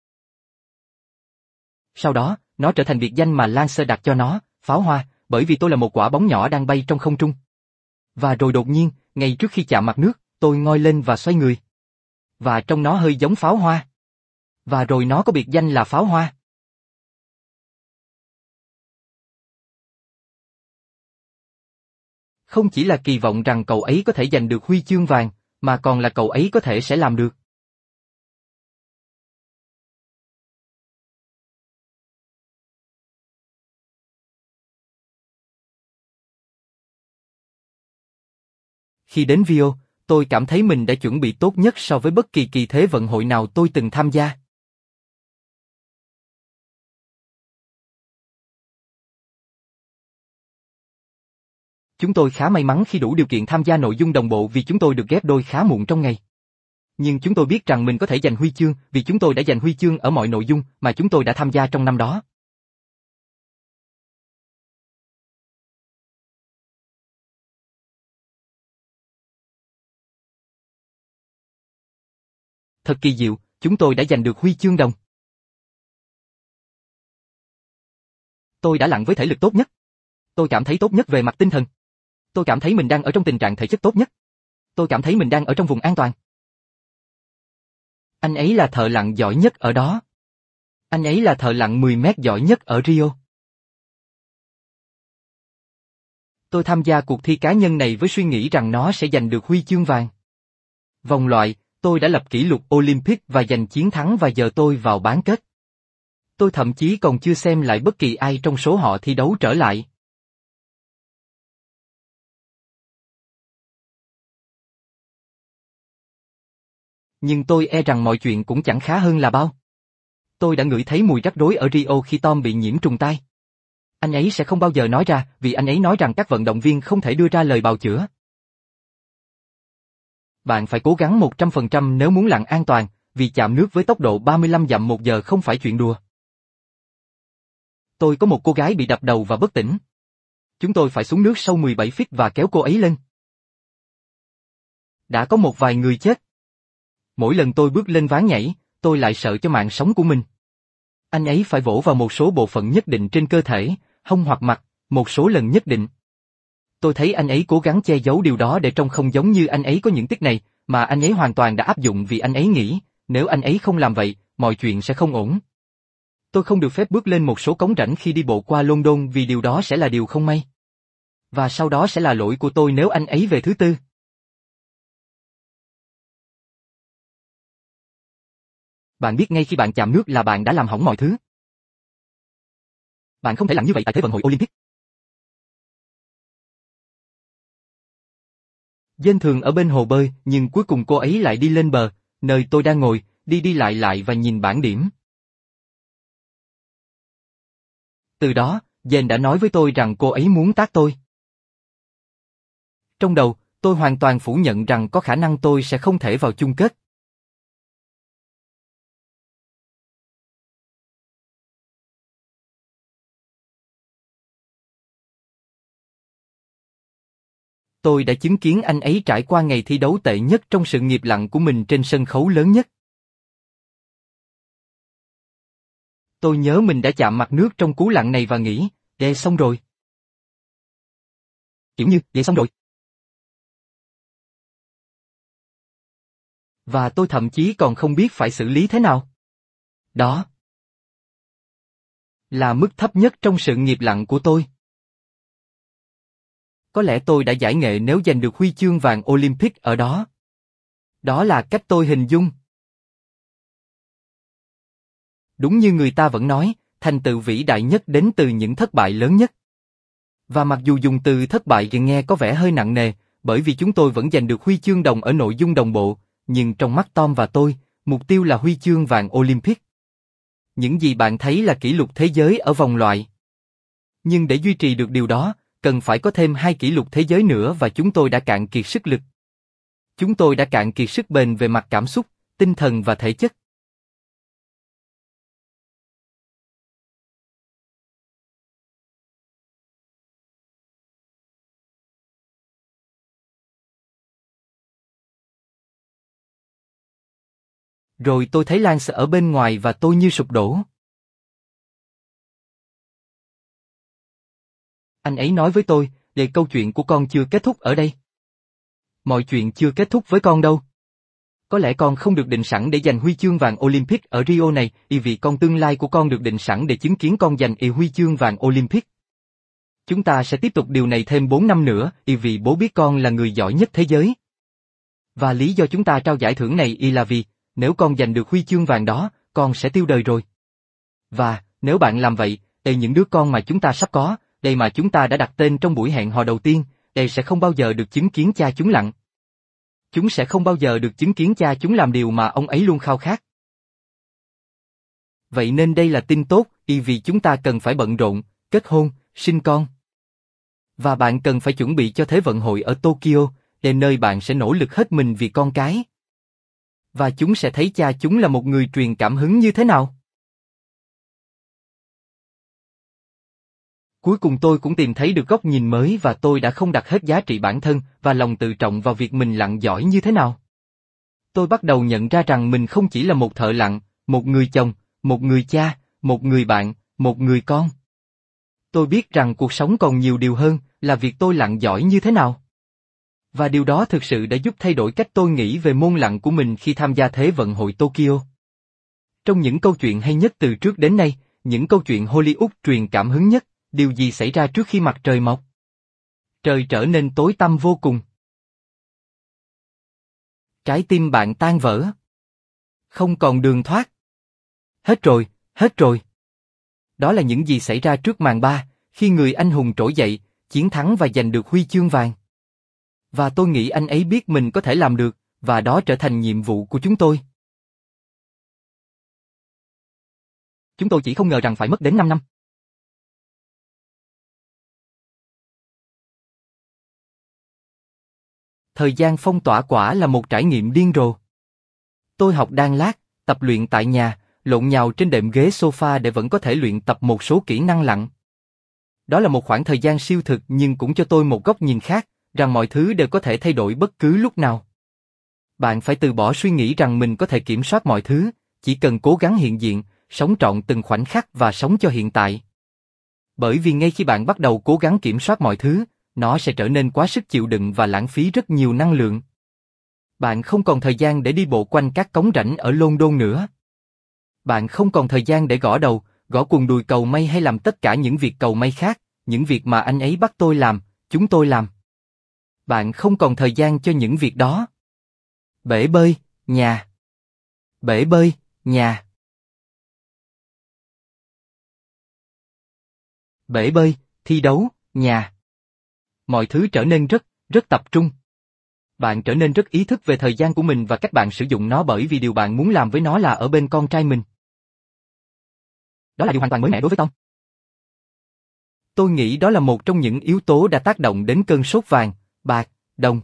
Sau đó, nó trở thành biệt danh mà Lance đặt cho nó, pháo hoa, bởi vì tôi là một quả bóng nhỏ đang bay trong không trung. Và rồi đột nhiên, ngay trước khi chạm mặt nước, tôi ngoi lên và xoay người. Và trông nó hơi giống pháo hoa. Và rồi nó có biệt danh là pháo hoa. Không chỉ là kỳ vọng rằng cậu ấy có thể giành được huy chương vàng, mà còn là cậu ấy có thể sẽ làm được. Khi đến Rio, tôi cảm thấy mình đã chuẩn bị tốt nhất so với bất kỳ kỳ thế vận hội nào tôi từng tham gia. Chúng tôi khá may mắn khi đủ điều kiện tham gia nội dung đồng bộ vì chúng tôi được ghép đôi khá muộn trong ngày. Nhưng chúng tôi biết rằng mình có thể giành huy chương vì chúng tôi đã giành huy chương ở mọi nội dung mà chúng tôi đã tham gia trong năm đó. Thật kỳ diệu, chúng tôi đã giành được huy chương đồng. Tôi đã lặn với thể lực tốt nhất. Tôi cảm thấy tốt nhất về mặt tinh thần. Tôi cảm thấy mình đang ở trong tình trạng thể chất tốt nhất. Tôi cảm thấy mình đang ở trong vùng an toàn. Anh ấy là thợ lặn giỏi nhất ở đó. Anh ấy là thợ lặn 10 mét giỏi nhất ở Rio. Tôi tham gia cuộc thi cá nhân này với suy nghĩ rằng nó sẽ giành được huy chương vàng. Vòng loại, tôi đã lập kỷ lục Olympic và giành chiến thắng và giờ tôi vào bán kết. Tôi thậm chí còn chưa xem lại bất kỳ ai trong số họ thi đấu trở lại. Nhưng tôi e rằng mọi chuyện cũng chẳng khá hơn là bao. Tôi đã ngửi thấy mùi rắc rối ở Rio khi Tom bị nhiễm trùng tai. Anh ấy sẽ không bao giờ nói ra vì anh ấy nói rằng các vận động viên không thể đưa ra lời bào chữa. Bạn phải cố gắng 100% nếu muốn lặn an toàn, vì chạm nước với tốc độ 35 dặm một giờ không phải chuyện đùa. Tôi có một cô gái bị đập đầu và bất tỉnh. Chúng tôi phải xuống nước sâu 17 feet và kéo cô ấy lên. Đã có một vài người chết. Mỗi lần tôi bước lên ván nhảy, tôi lại sợ cho mạng sống của mình. Anh ấy phải vỗ vào một số bộ phận nhất định trên cơ thể, hông hoặc mặt, một số lần nhất định. Tôi thấy anh ấy cố gắng che giấu điều đó để trông không giống như anh ấy có những tích này, mà anh ấy hoàn toàn đã áp dụng vì anh ấy nghĩ, nếu anh ấy không làm vậy, mọi chuyện sẽ không ổn. Tôi không được phép bước lên một số cống rãnh khi đi bộ qua London vì điều đó sẽ là điều không may. Và sau đó sẽ là lỗi của tôi nếu anh ấy về thứ tư. Bạn biết ngay khi bạn chạm nước là bạn đã làm hỏng mọi thứ. Bạn không thể làm như vậy tại Thế vận hội Olympic. Jane thường ở bên hồ bơi, nhưng cuối cùng cô ấy lại đi lên bờ, nơi tôi đang ngồi, đi đi lại lại và nhìn bảng điểm. Từ đó, Jane đã nói với tôi rằng cô ấy muốn tát tôi. Trong đầu, tôi hoàn toàn phủ nhận rằng có khả năng tôi sẽ không thể vào chung kết. Tôi đã chứng kiến anh ấy trải qua ngày thi đấu tệ nhất trong sự nghiệp lặn của mình trên sân khấu lớn nhất. Tôi nhớ mình đã chạm mặt nước trong cú lặn này và nghĩ, xong rồi. Kiểu như, xong rồi. Và tôi thậm chí còn không biết phải xử lý thế nào. Đó là mức thấp nhất trong sự nghiệp lặn của tôi. Có lẽ tôi đã giải nghệ nếu giành được huy chương vàng Olympic ở đó. Đó là cách tôi hình dung. Đúng như người ta vẫn nói, thành tựu vĩ đại nhất đến từ những thất bại lớn nhất. Và mặc dù dùng từ thất bại nghe có vẻ hơi nặng nề, bởi vì chúng tôi vẫn giành được huy chương đồng ở nội dung đồng bộ, nhưng trong mắt Tom và tôi, mục tiêu là huy chương vàng Olympic. Những gì bạn thấy là kỷ lục thế giới ở vòng loại. Nhưng để duy trì được điều đó, cần phải có thêm 2 kỷ lục thế giới nữa và chúng tôi đã cạn kiệt sức lực. Chúng tôi đã cạn kiệt sức bền về mặt cảm xúc, tinh thần và thể chất. Rồi tôi thấy Lance ở bên ngoài và tôi như sụp đổ. Anh ấy nói với tôi, để câu chuyện của con chưa kết thúc ở đây. Mọi chuyện chưa kết thúc với con đâu. Có lẽ con không được định sẵn để giành huy chương vàng Olympic ở Rio này, vì con tương lai của con được định sẵn để chứng kiến con giành huy chương vàng Olympic. Chúng ta sẽ tiếp tục điều này thêm 4 năm nữa, vì bố biết con là người giỏi nhất thế giới. Và lý do chúng ta trao giải thưởng này là vì, nếu con giành được huy chương vàng đó, con sẽ tiêu đời rồi. Và, nếu bạn làm vậy, những đứa con mà chúng ta sắp có, mà chúng ta đã đặt tên trong buổi hẹn hò đầu tiên, sẽ không bao giờ được chứng kiến cha chúng lặn. Chúng sẽ không bao giờ được chứng kiến cha chúng làm điều mà ông ấy luôn khao khát. Vậy nên đây là tin tốt, vì chúng ta cần phải bận rộn, kết hôn, sinh con. Và bạn cần phải chuẩn bị cho Thế vận hội ở Tokyo, nơi bạn sẽ nỗ lực hết mình vì con cái. Và chúng sẽ thấy cha chúng là một người truyền cảm hứng như thế nào. Cuối cùng tôi cũng tìm thấy được góc nhìn mới và tôi đã không đặt hết giá trị bản thân và lòng tự trọng vào việc mình lặn giỏi như thế nào. Tôi bắt đầu nhận ra rằng mình không chỉ là một thợ lặn, một người chồng, một người cha, một người bạn, một người con. Tôi biết rằng cuộc sống còn nhiều điều hơn là việc tôi lặn giỏi như thế nào. Và điều đó thực sự đã giúp thay đổi cách tôi nghĩ về môn lặn của mình khi tham gia Thế vận hội Tokyo. Trong những câu chuyện hay nhất từ trước đến nay, những câu chuyện Hollywood truyền cảm hứng nhất, điều gì xảy ra trước khi mặt trời mọc? Trời trở nên tối tăm vô cùng. Trái tim bạn tan vỡ. Không còn đường thoát. Hết rồi, hết rồi. Đó là những gì xảy ra trước màn ba, khi người anh hùng trỗi dậy, chiến thắng và giành được huy chương vàng. Và tôi nghĩ anh ấy biết mình có thể làm được, và đó trở thành nhiệm vụ của chúng tôi. Chúng tôi chỉ không ngờ rằng phải mất đến 5 năm. Thời gian phong tỏa quả là một trải nghiệm điên rồ. Tôi học đan lát, tập luyện tại nhà, lộn nhào trên đệm ghế sofa để vẫn có thể luyện tập một số kỹ năng lặn. Đó là một khoảng thời gian siêu thực nhưng cũng cho tôi một góc nhìn khác, rằng mọi thứ đều có thể thay đổi bất cứ lúc nào. Bạn phải từ bỏ suy nghĩ rằng mình có thể kiểm soát mọi thứ, chỉ cần cố gắng hiện diện, sống trọn từng khoảnh khắc và sống cho hiện tại. Bởi vì ngay khi bạn bắt đầu cố gắng kiểm soát mọi thứ, nó sẽ trở nên quá sức chịu đựng và lãng phí rất nhiều năng lượng. Bạn không còn thời gian để đi bộ quanh các cống rãnh ở London nữa. Bạn không còn thời gian để gõ đầu, gõ quần đùi cầu may hay làm tất cả những việc cầu may khác, những việc mà anh ấy bắt tôi làm, chúng tôi làm. Bạn không còn thời gian cho những việc đó. Bể bơi, nhà. Bể bơi, nhà. Bể bơi, thi đấu, nhà. Mọi thứ trở nên rất tập trung. Bạn trở nên rất ý thức về thời gian của mình và cách bạn sử dụng nó bởi vì điều bạn muốn làm với nó là ở bên con trai mình. Đó là điều hoàn toàn mới mẻ đối với Tom. Tôi nghĩ đó là một trong những yếu tố đã tác động đến cơn sốt vàng, bạc, đồng.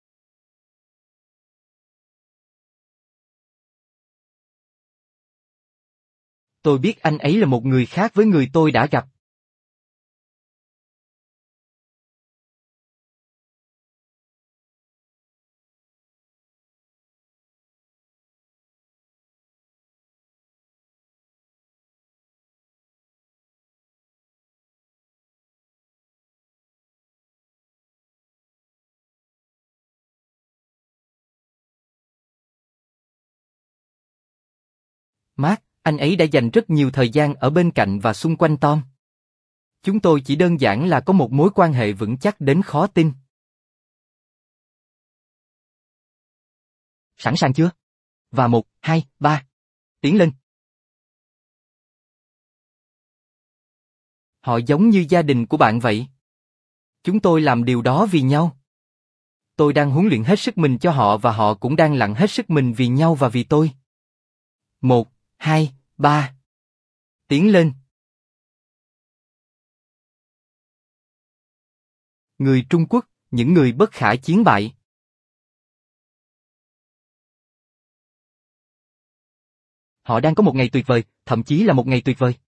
Tôi biết anh ấy là một người khác với người tôi đã gặp. Mark, anh ấy đã dành rất nhiều thời gian ở bên cạnh và xung quanh Tom. Chúng tôi chỉ đơn giản là có một mối quan hệ vững chắc đến khó tin. Sẵn sàng chưa? Và 1, 2, 3. Tiến lên. Họ giống như gia đình của bạn vậy. Chúng tôi làm điều đó vì nhau. Tôi đang huấn luyện hết sức mình cho họ và họ cũng đang lặn hết sức mình vì nhau và vì tôi. 1, 2, 3. Tiến lên. Người Trung Quốc, những người bất khả chiến bại. Họ đang có một ngày tuyệt vời, thậm chí là một ngày tuyệt vời.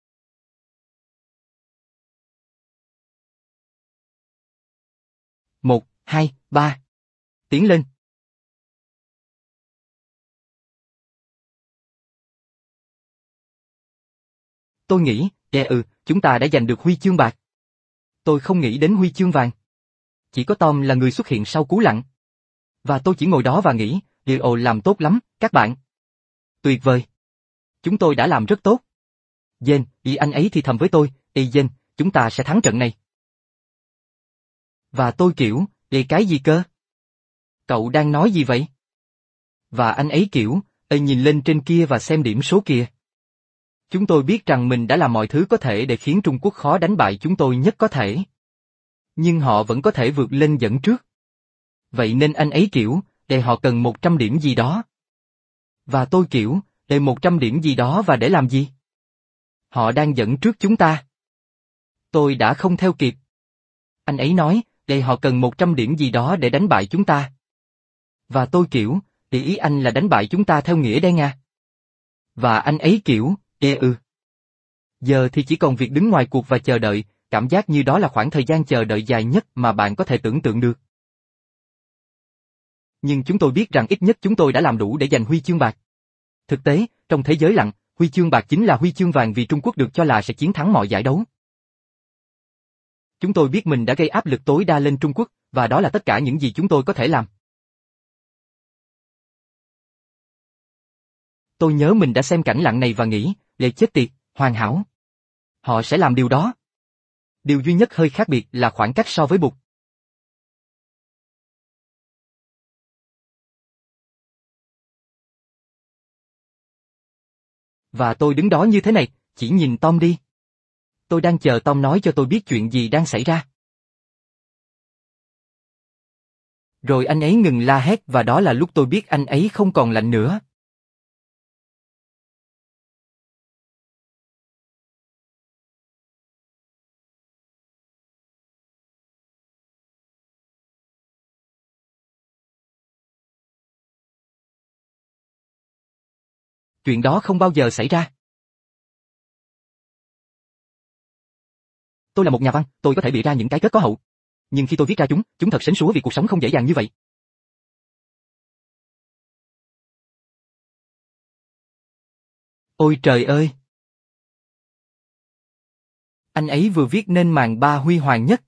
1, 2, 3. Tiến lên. Tôi nghĩ, chúng ta đã giành được huy chương bạc. Tôi không nghĩ đến huy chương vàng. Chỉ có Tom là người xuất hiện sau cú lặn. Và tôi chỉ ngồi đó và nghĩ, làm tốt lắm, các bạn. Tuyệt vời. Chúng tôi đã làm rất tốt. Jen, anh ấy thì thầm với tôi, Jen, chúng ta sẽ thắng trận này. Và tôi kiểu, cái gì cơ? Cậu đang nói gì vậy? Và anh ấy kiểu, nhìn lên trên kia và xem điểm số kìa. Chúng tôi biết rằng mình đã làm mọi thứ có thể để khiến Trung Quốc khó đánh bại chúng tôi nhất có thể. Nhưng họ vẫn có thể vượt lên dẫn trước. Vậy nên anh ấy kiểu, họ cần 100 điểm gì đó. Và tôi kiểu, 100 điểm gì đó và để làm gì? Họ đang dẫn trước chúng ta. Tôi đã không theo kịp. Anh ấy nói, họ cần 100 điểm gì đó để đánh bại chúng ta. Và tôi kiểu, ý anh là đánh bại chúng ta theo nghĩa đen à? Và anh ấy kiểu, Giờ thì chỉ còn việc đứng ngoài cuộc và chờ đợi, cảm giác như đó là khoảng thời gian chờ đợi dài nhất mà bạn có thể tưởng tượng được. Nhưng chúng tôi biết rằng ít nhất chúng tôi đã làm đủ để giành huy chương bạc. Thực tế, trong thế giới lặn, huy chương bạc chính là huy chương vàng vì Trung Quốc được cho là sẽ chiến thắng mọi giải đấu. Chúng tôi biết mình đã gây áp lực tối đa lên Trung Quốc, và đó là tất cả những gì chúng tôi có thể làm. Tôi nhớ mình đã xem cảnh lặn này và nghĩ, chết tiệt, hoàn hảo. Họ sẽ làm điều đó. Điều duy nhất hơi khác biệt là khoảng cách so với Bụt. Và tôi đứng đó như thế này, chỉ nhìn Tom đi. Tôi đang chờ Tom nói cho tôi biết chuyện gì đang xảy ra. Rồi anh ấy ngừng la hét và đó là lúc tôi biết anh ấy không còn lạnh nữa. Chuyện đó không bao giờ xảy ra. Tôi là một nhà văn, tôi có thể bịa ra những cái kết có hậu. Nhưng khi tôi viết ra chúng thật sến súa vì cuộc sống không dễ dàng như vậy. Ôi trời ơi! Anh ấy vừa viết nên màn 3 huy hoàng nhất.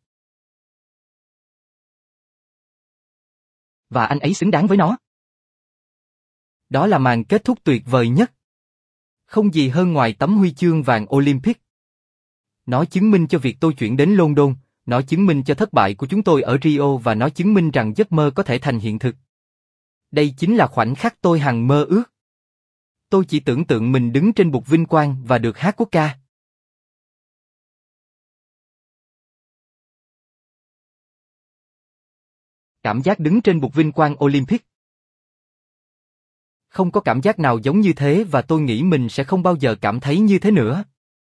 Và anh ấy xứng đáng với nó. Đó là màn kết thúc tuyệt vời nhất. Không gì hơn ngoài tấm huy chương vàng Olympic. Nó chứng minh cho việc tôi chuyển đến London, nó chứng minh cho thất bại của chúng tôi ở Rio và nó chứng minh rằng giấc mơ có thể thành hiện thực. Đây chính là khoảnh khắc tôi hằng mơ ước. Tôi chỉ tưởng tượng mình đứng trên bục vinh quang và được hát quốc ca. Cảm giác đứng trên bục vinh quang Olympic. Không có cảm giác nào giống như thế và tôi nghĩ mình sẽ không bao giờ cảm thấy như thế nữa.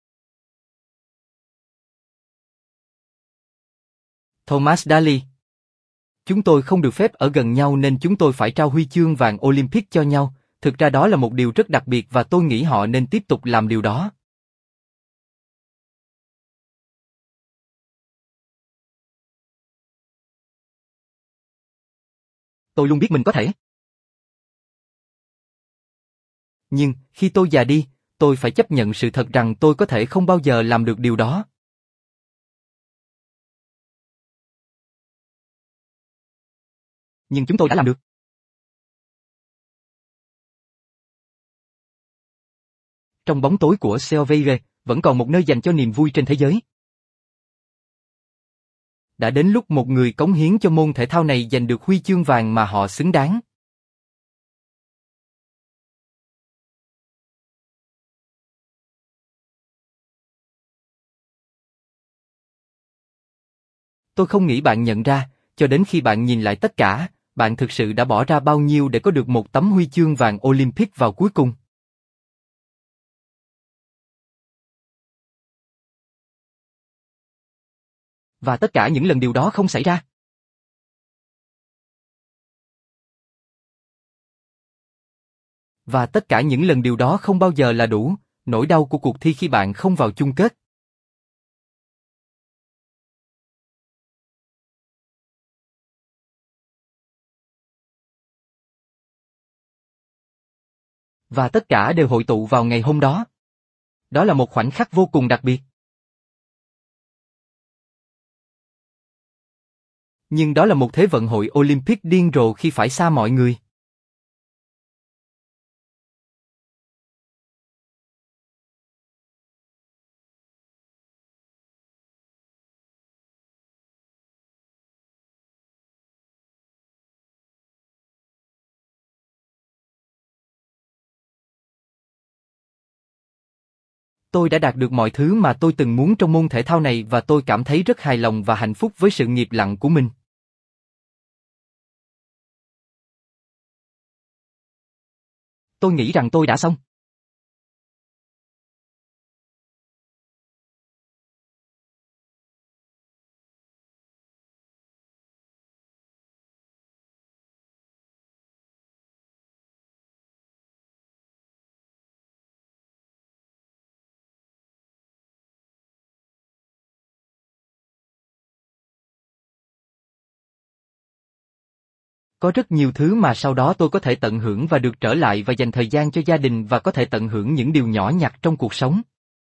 Thomas Daly. Chúng tôi không được phép ở gần nhau nên chúng tôi phải trao huy chương vàng Olympic cho nhau, thực ra đó là một điều rất đặc biệt và tôi nghĩ họ nên tiếp tục làm điều đó. Tôi luôn biết mình có thể. Nhưng, khi tôi già đi, tôi phải chấp nhận sự thật rằng tôi có thể không bao giờ làm được điều đó. Nhưng chúng tôi đã làm được. Trong bóng tối của Selveire, vẫn còn một nơi dành cho niềm vui trên thế giới. Đã đến lúc một người cống hiến cho môn thể thao này giành được huy chương vàng mà họ xứng đáng. Tôi không nghĩ bạn nhận ra, cho đến khi bạn nhìn lại tất cả, bạn thực sự đã bỏ ra bao nhiêu để có được một tấm huy chương vàng Olympic vào cuối cùng. Và tất cả những lần điều đó không xảy ra. Và tất cả những lần điều đó không bao giờ là đủ, nỗi đau của cuộc thi khi bạn không vào chung kết. Và tất cả đều hội tụ vào ngày hôm đó. Đó là một khoảnh khắc vô cùng đặc biệt. Nhưng đó là một thế vận hội Olympic điên rồ khi phải xa mọi người. Tôi đã đạt được mọi thứ mà tôi từng muốn trong môn thể thao này và tôi cảm thấy rất hài lòng và hạnh phúc với sự nghiệp lặng của mình. Tôi nghĩ rằng tôi đã xong. Có rất nhiều thứ mà sau đó tôi có thể tận hưởng và được trở lại và dành thời gian cho gia đình và có thể tận hưởng những điều nhỏ nhặt trong cuộc sống.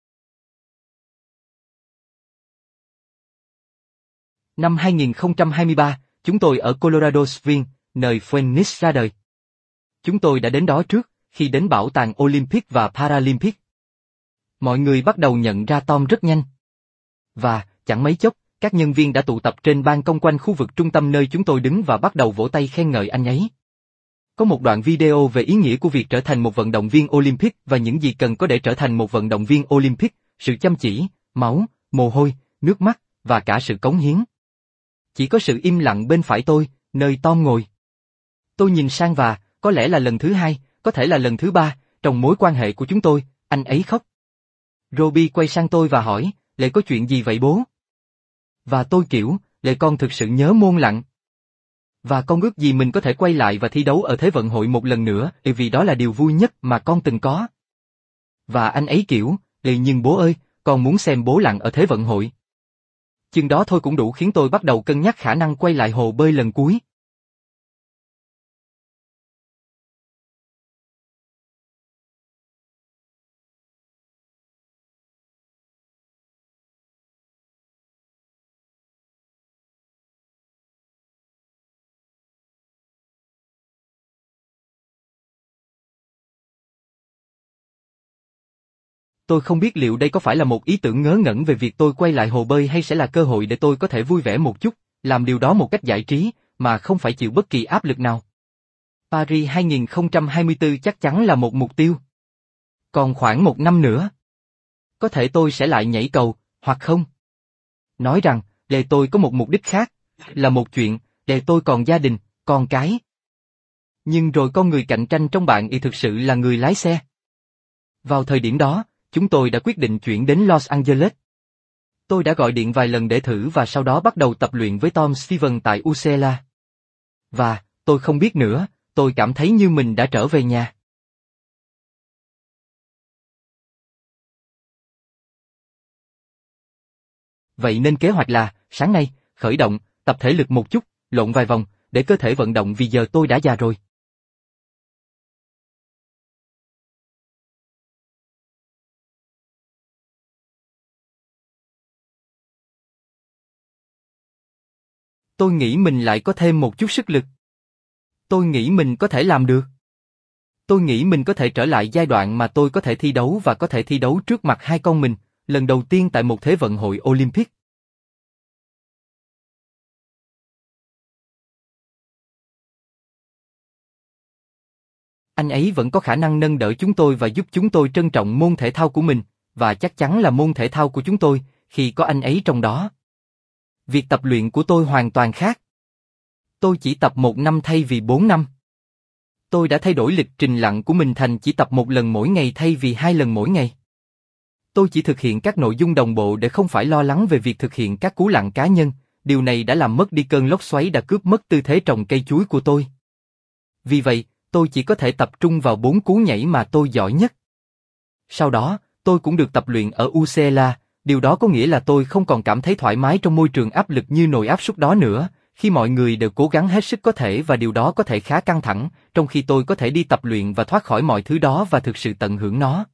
Năm 2023, chúng tôi ở Colorado Springs, nơi Phoenix ra đời. Chúng tôi đã đến đó trước, khi đến bảo tàng Olympic và Paralympic. Mọi người bắt đầu nhận ra Tom rất nhanh. Và, chẳng mấy chốc, các nhân viên đã tụ tập trên ban công quanh khu vực trung tâm nơi chúng tôi đứng và bắt đầu vỗ tay khen ngợi anh ấy. Có một đoạn video về ý nghĩa của việc trở thành một vận động viên Olympic và những gì cần có để trở thành một vận động viên Olympic, sự chăm chỉ, máu, mồ hôi, nước mắt, và cả sự cống hiến. Chỉ có sự im lặng bên phải tôi, nơi Tom ngồi. Tôi nhìn sang và, có lẽ là lần thứ hai, có thể là lần thứ ba, trong mối quan hệ của chúng tôi, anh ấy khóc. Robbie quay sang tôi và hỏi, Lệ có chuyện gì vậy bố? Và tôi kiểu, Lệ con thực sự nhớ môn lặn. Và con ước gì mình có thể quay lại và thi đấu ở Thế vận hội một lần nữa, vì đó là điều vui nhất mà con từng có. Và anh ấy kiểu, Lệ nhưng bố ơi, con muốn xem bố lặn ở Thế vận hội. Chừng đó thôi cũng đủ khiến tôi bắt đầu cân nhắc khả năng quay lại hồ bơi lần cuối. Tôi không biết liệu đây có phải là một ý tưởng ngớ ngẩn về việc tôi quay lại hồ bơi hay sẽ là cơ hội để tôi có thể vui vẻ một chút, làm điều đó một cách giải trí, mà không phải chịu bất kỳ áp lực nào. Paris 2024 chắc chắn là một mục tiêu. Còn khoảng 1 năm nữa. Có thể tôi sẽ lại nhảy cầu, hoặc không. Nói rằng, để tôi có một mục đích khác, là một chuyện, để tôi còn gia đình, con cái. Nhưng rồi con người cạnh tranh trong bạn y thực sự là người lái xe. Vào thời điểm đó, chúng tôi đã quyết định chuyển đến Los Angeles. Tôi đã gọi điện vài lần để thử và sau đó bắt đầu tập luyện với Tom Stevens tại UCLA. Và, tôi không biết nữa, tôi cảm thấy như mình đã trở về nhà. Vậy nên kế hoạch là, sáng nay, khởi động, tập thể lực một chút, lộn vài vòng, để cơ thể vận động vì giờ tôi đã già rồi. Tôi nghĩ mình lại có thêm một chút sức lực. Tôi nghĩ mình có thể làm được. Tôi nghĩ mình có thể trở lại giai đoạn mà tôi có thể thi đấu và có thể thi đấu trước mặt hai con mình, lần đầu tiên tại một Thế vận hội Olympic. Anh ấy vẫn có khả năng nâng đỡ chúng tôi và giúp chúng tôi trân trọng môn thể thao của mình, và chắc chắn là môn thể thao của chúng tôi, khi có anh ấy trong đó. Việc tập luyện của tôi hoàn toàn khác. Tôi chỉ tập 1 năm thay vì 4 năm. Tôi đã thay đổi lịch trình lặn của mình thành chỉ tập 1 lần mỗi ngày thay vì 2 lần mỗi ngày. Tôi chỉ thực hiện các nội dung đồng bộ để không phải lo lắng về việc thực hiện các cú lặn cá nhân, điều này đã làm mất đi cơn lốc xoáy đã cướp mất tư thế trồng cây chuối của tôi. Vì vậy, tôi chỉ có thể tập trung vào 4 cú nhảy mà tôi giỏi nhất. Sau đó, tôi cũng được tập luyện ở UCLA, điều đó có nghĩa là tôi không còn cảm thấy thoải mái trong môi trường áp lực như nồi áp suất đó nữa, khi mọi người đều cố gắng hết sức có thể và điều đó có thể khá căng thẳng, trong khi tôi có thể đi tập luyện và thoát khỏi mọi thứ đó và thực sự tận hưởng nó.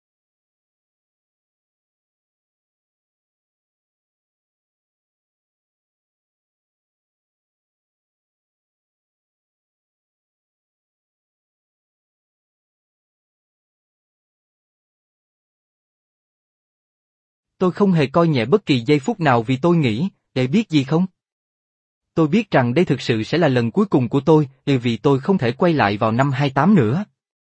Tôi không hề coi nhẹ bất kỳ giây phút nào vì tôi nghĩ, để biết gì không? Tôi biết rằng đây thực sự sẽ là lần cuối cùng của tôi, vì tôi không thể quay lại vào năm 28 nữa.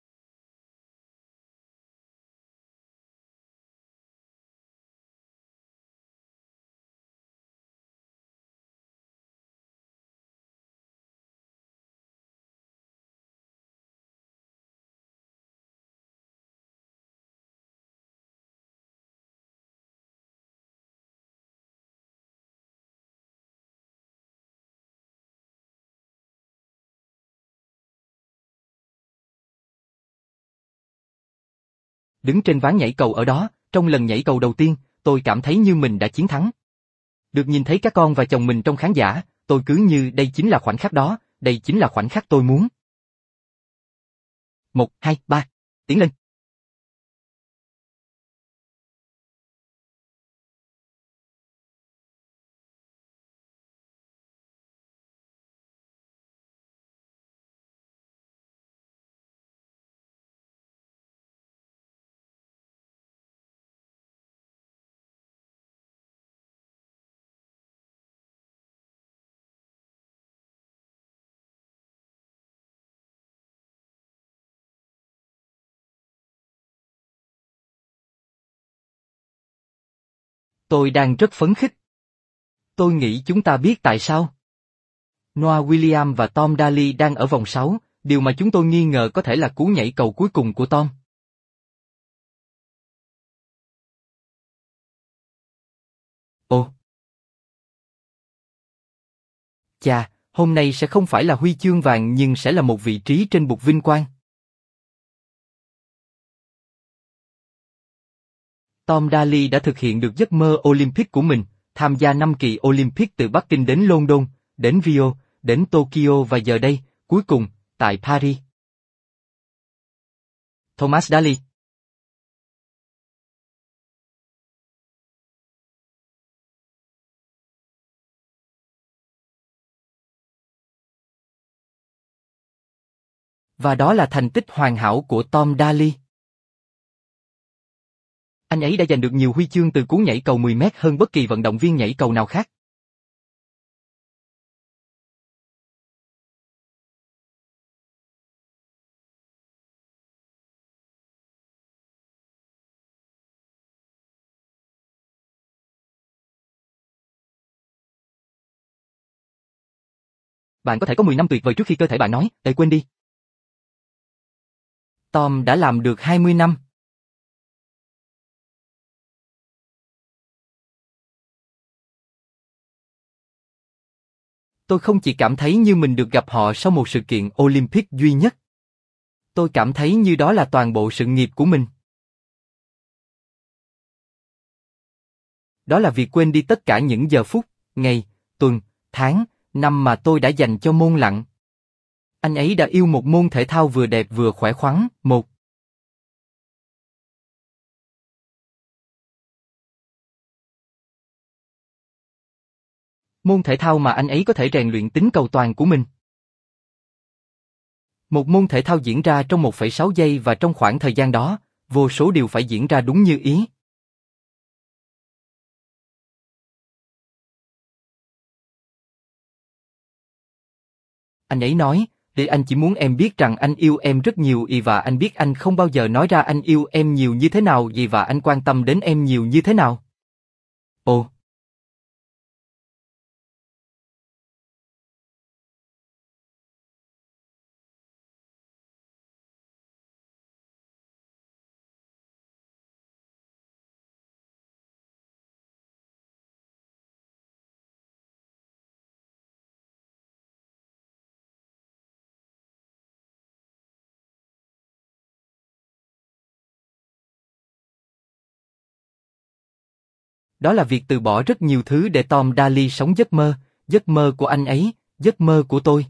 Đứng trên ván nhảy cầu ở đó, trong lần nhảy cầu đầu tiên, tôi cảm thấy như mình đã chiến thắng. Được nhìn thấy các con và chồng mình trong khán giả, tôi cứ như đây chính là khoảnh khắc đó, đây chính là khoảnh khắc tôi muốn. 1, 2, 3, tiến lên. Tôi đang rất phấn khích. Tôi nghĩ chúng ta biết tại sao. Noah Williams và Tom Daly đang ở vòng 6, điều mà chúng tôi nghi ngờ có thể là cú nhảy cầu cuối cùng của Tom. Ồ. Chà, hôm nay sẽ không phải là huy chương vàng nhưng sẽ là một vị trí trên bục vinh quang. Tom Daly đã thực hiện được giấc mơ Olympic của mình, tham gia 5 kỳ Olympic từ Bắc Kinh đến London, đến Rio, đến Tokyo và giờ đây, cuối cùng, tại Paris. Thomas Daly. Và đó là thành tích hoàn hảo của Tom Daly. Anh ấy đã giành được nhiều huy chương từ cú nhảy cầu 10 mét hơn bất kỳ vận động viên nhảy cầu nào khác. Bạn có thể có 10 năm tuyệt vời trước khi cơ thể bạn nói, quên đi. Tom đã làm được 20 năm. Tôi không chỉ cảm thấy như mình được gặp họ sau một sự kiện Olympic duy nhất. Tôi cảm thấy như đó là toàn bộ sự nghiệp của mình. Đó là việc quên đi tất cả những giờ phút, ngày, tuần, tháng, năm mà tôi đã dành cho môn lặn. Anh ấy đã yêu một môn thể thao vừa đẹp vừa khỏe khoắn, môn thể thao mà anh ấy có thể rèn luyện tính cầu toàn của mình. Một môn thể thao diễn ra trong 1,6 giây và trong khoảng thời gian đó, vô số điều phải diễn ra đúng như ý. Anh ấy nói, để anh chỉ muốn em biết rằng anh yêu em rất nhiều và anh biết anh không bao giờ nói ra anh yêu em nhiều như thế nào và anh quan tâm đến em nhiều như thế nào. Ồ. Đó là việc từ bỏ rất nhiều thứ để Tom Daly sống giấc mơ của anh ấy, giấc mơ của tôi.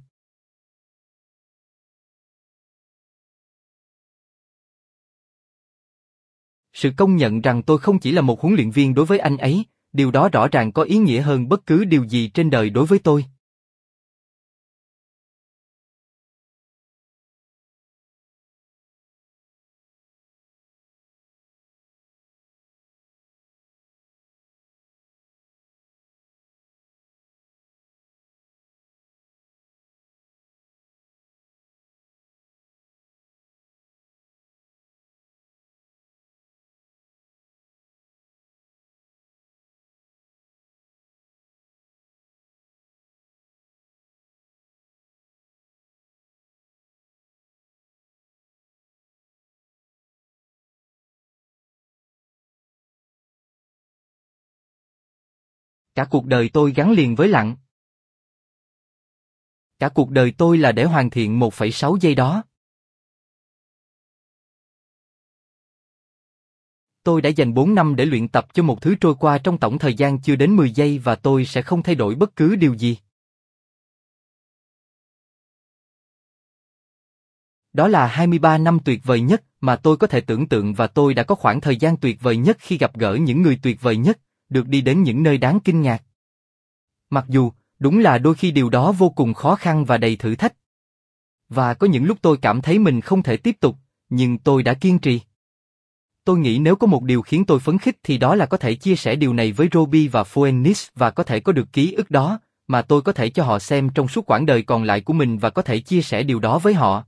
Sự công nhận rằng tôi không chỉ là một huấn luyện viên đối với anh ấy, điều đó rõ ràng có ý nghĩa hơn bất cứ điều gì trên đời đối với tôi. Cả cuộc đời tôi gắn liền với lặn. Cả cuộc đời tôi là để hoàn thiện 1,6 giây đó. Tôi đã dành 4 năm để luyện tập cho một thứ trôi qua trong tổng thời gian chưa đến 10 giây và tôi sẽ không thay đổi bất cứ điều gì. Đó là 23 năm tuyệt vời nhất mà tôi có thể tưởng tượng và tôi đã có khoảng thời gian tuyệt vời nhất khi gặp gỡ những người tuyệt vời nhất, được đi đến những nơi đáng kinh ngạc. Mặc dù, đúng là đôi khi điều đó vô cùng khó khăn và đầy thử thách. Và có những lúc tôi cảm thấy mình không thể tiếp tục, nhưng tôi đã kiên trì. Tôi nghĩ nếu có một điều khiến tôi phấn khích thì đó là có thể chia sẻ điều này với Robbie và Phoenix và có thể có được ký ức đó, mà tôi có thể cho họ xem trong suốt quãng đời còn lại của mình và có thể chia sẻ điều đó với họ.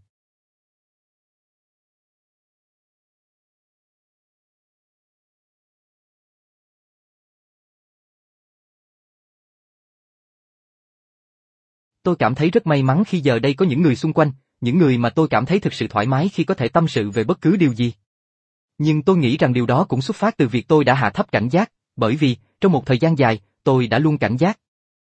Tôi cảm thấy rất may mắn khi giờ đây có những người xung quanh, những người mà tôi cảm thấy thực sự thoải mái khi có thể tâm sự về bất cứ điều gì. Nhưng tôi nghĩ rằng điều đó cũng xuất phát từ việc tôi đã hạ thấp cảnh giác, bởi vì, trong một thời gian dài, tôi đã luôn cảnh giác.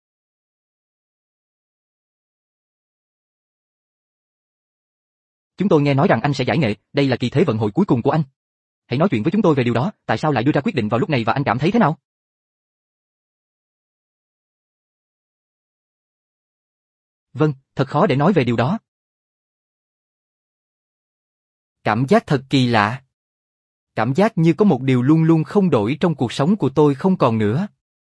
Chúng tôi nghe nói rằng anh sẽ giải nghệ, đây là kỳ thế vận hội cuối cùng của anh. Hãy nói chuyện với chúng tôi về điều đó, tại sao lại đưa ra quyết định vào lúc này và anh cảm thấy thế nào? Vâng, thật khó để nói về điều đó. Cảm giác thật kỳ lạ. Cảm giác như có một điều luôn luôn không đổi trong cuộc sống của tôi không còn nữa.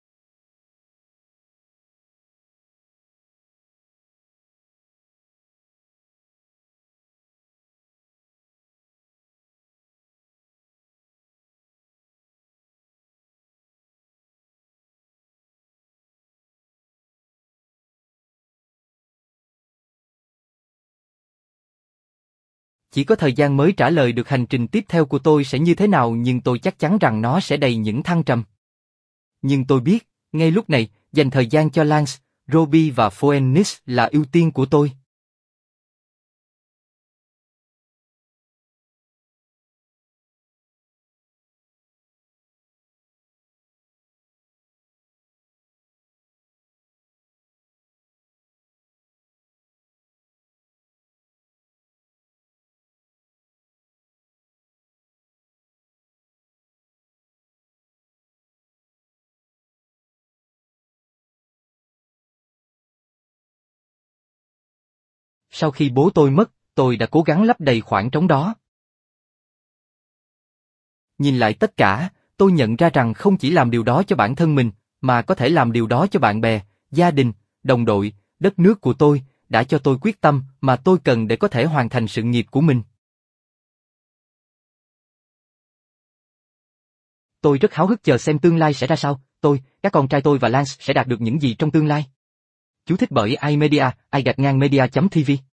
Chỉ có thời gian mới trả lời được hành trình tiếp theo của tôi sẽ như thế nào, nhưng tôi chắc chắn rằng nó sẽ đầy những thăng trầm. Nhưng tôi biết, ngay lúc này, dành thời gian cho Lance, Robbie và Phoenix là ưu tiên của tôi. Sau khi bố tôi mất, tôi đã cố gắng lấp đầy khoảng trống đó. Nhìn lại tất cả, tôi nhận ra rằng không chỉ làm điều đó cho bản thân mình, mà có thể làm điều đó cho bạn bè, gia đình, đồng đội, đất nước của tôi, đã cho tôi quyết tâm mà tôi cần để có thể hoàn thành sự nghiệp của mình. Tôi rất háo hức chờ xem tương lai sẽ ra sao, các con trai tôi và Lance sẽ đạt được những gì trong tương lai. Chú thích bởi iMedia, i-media.tv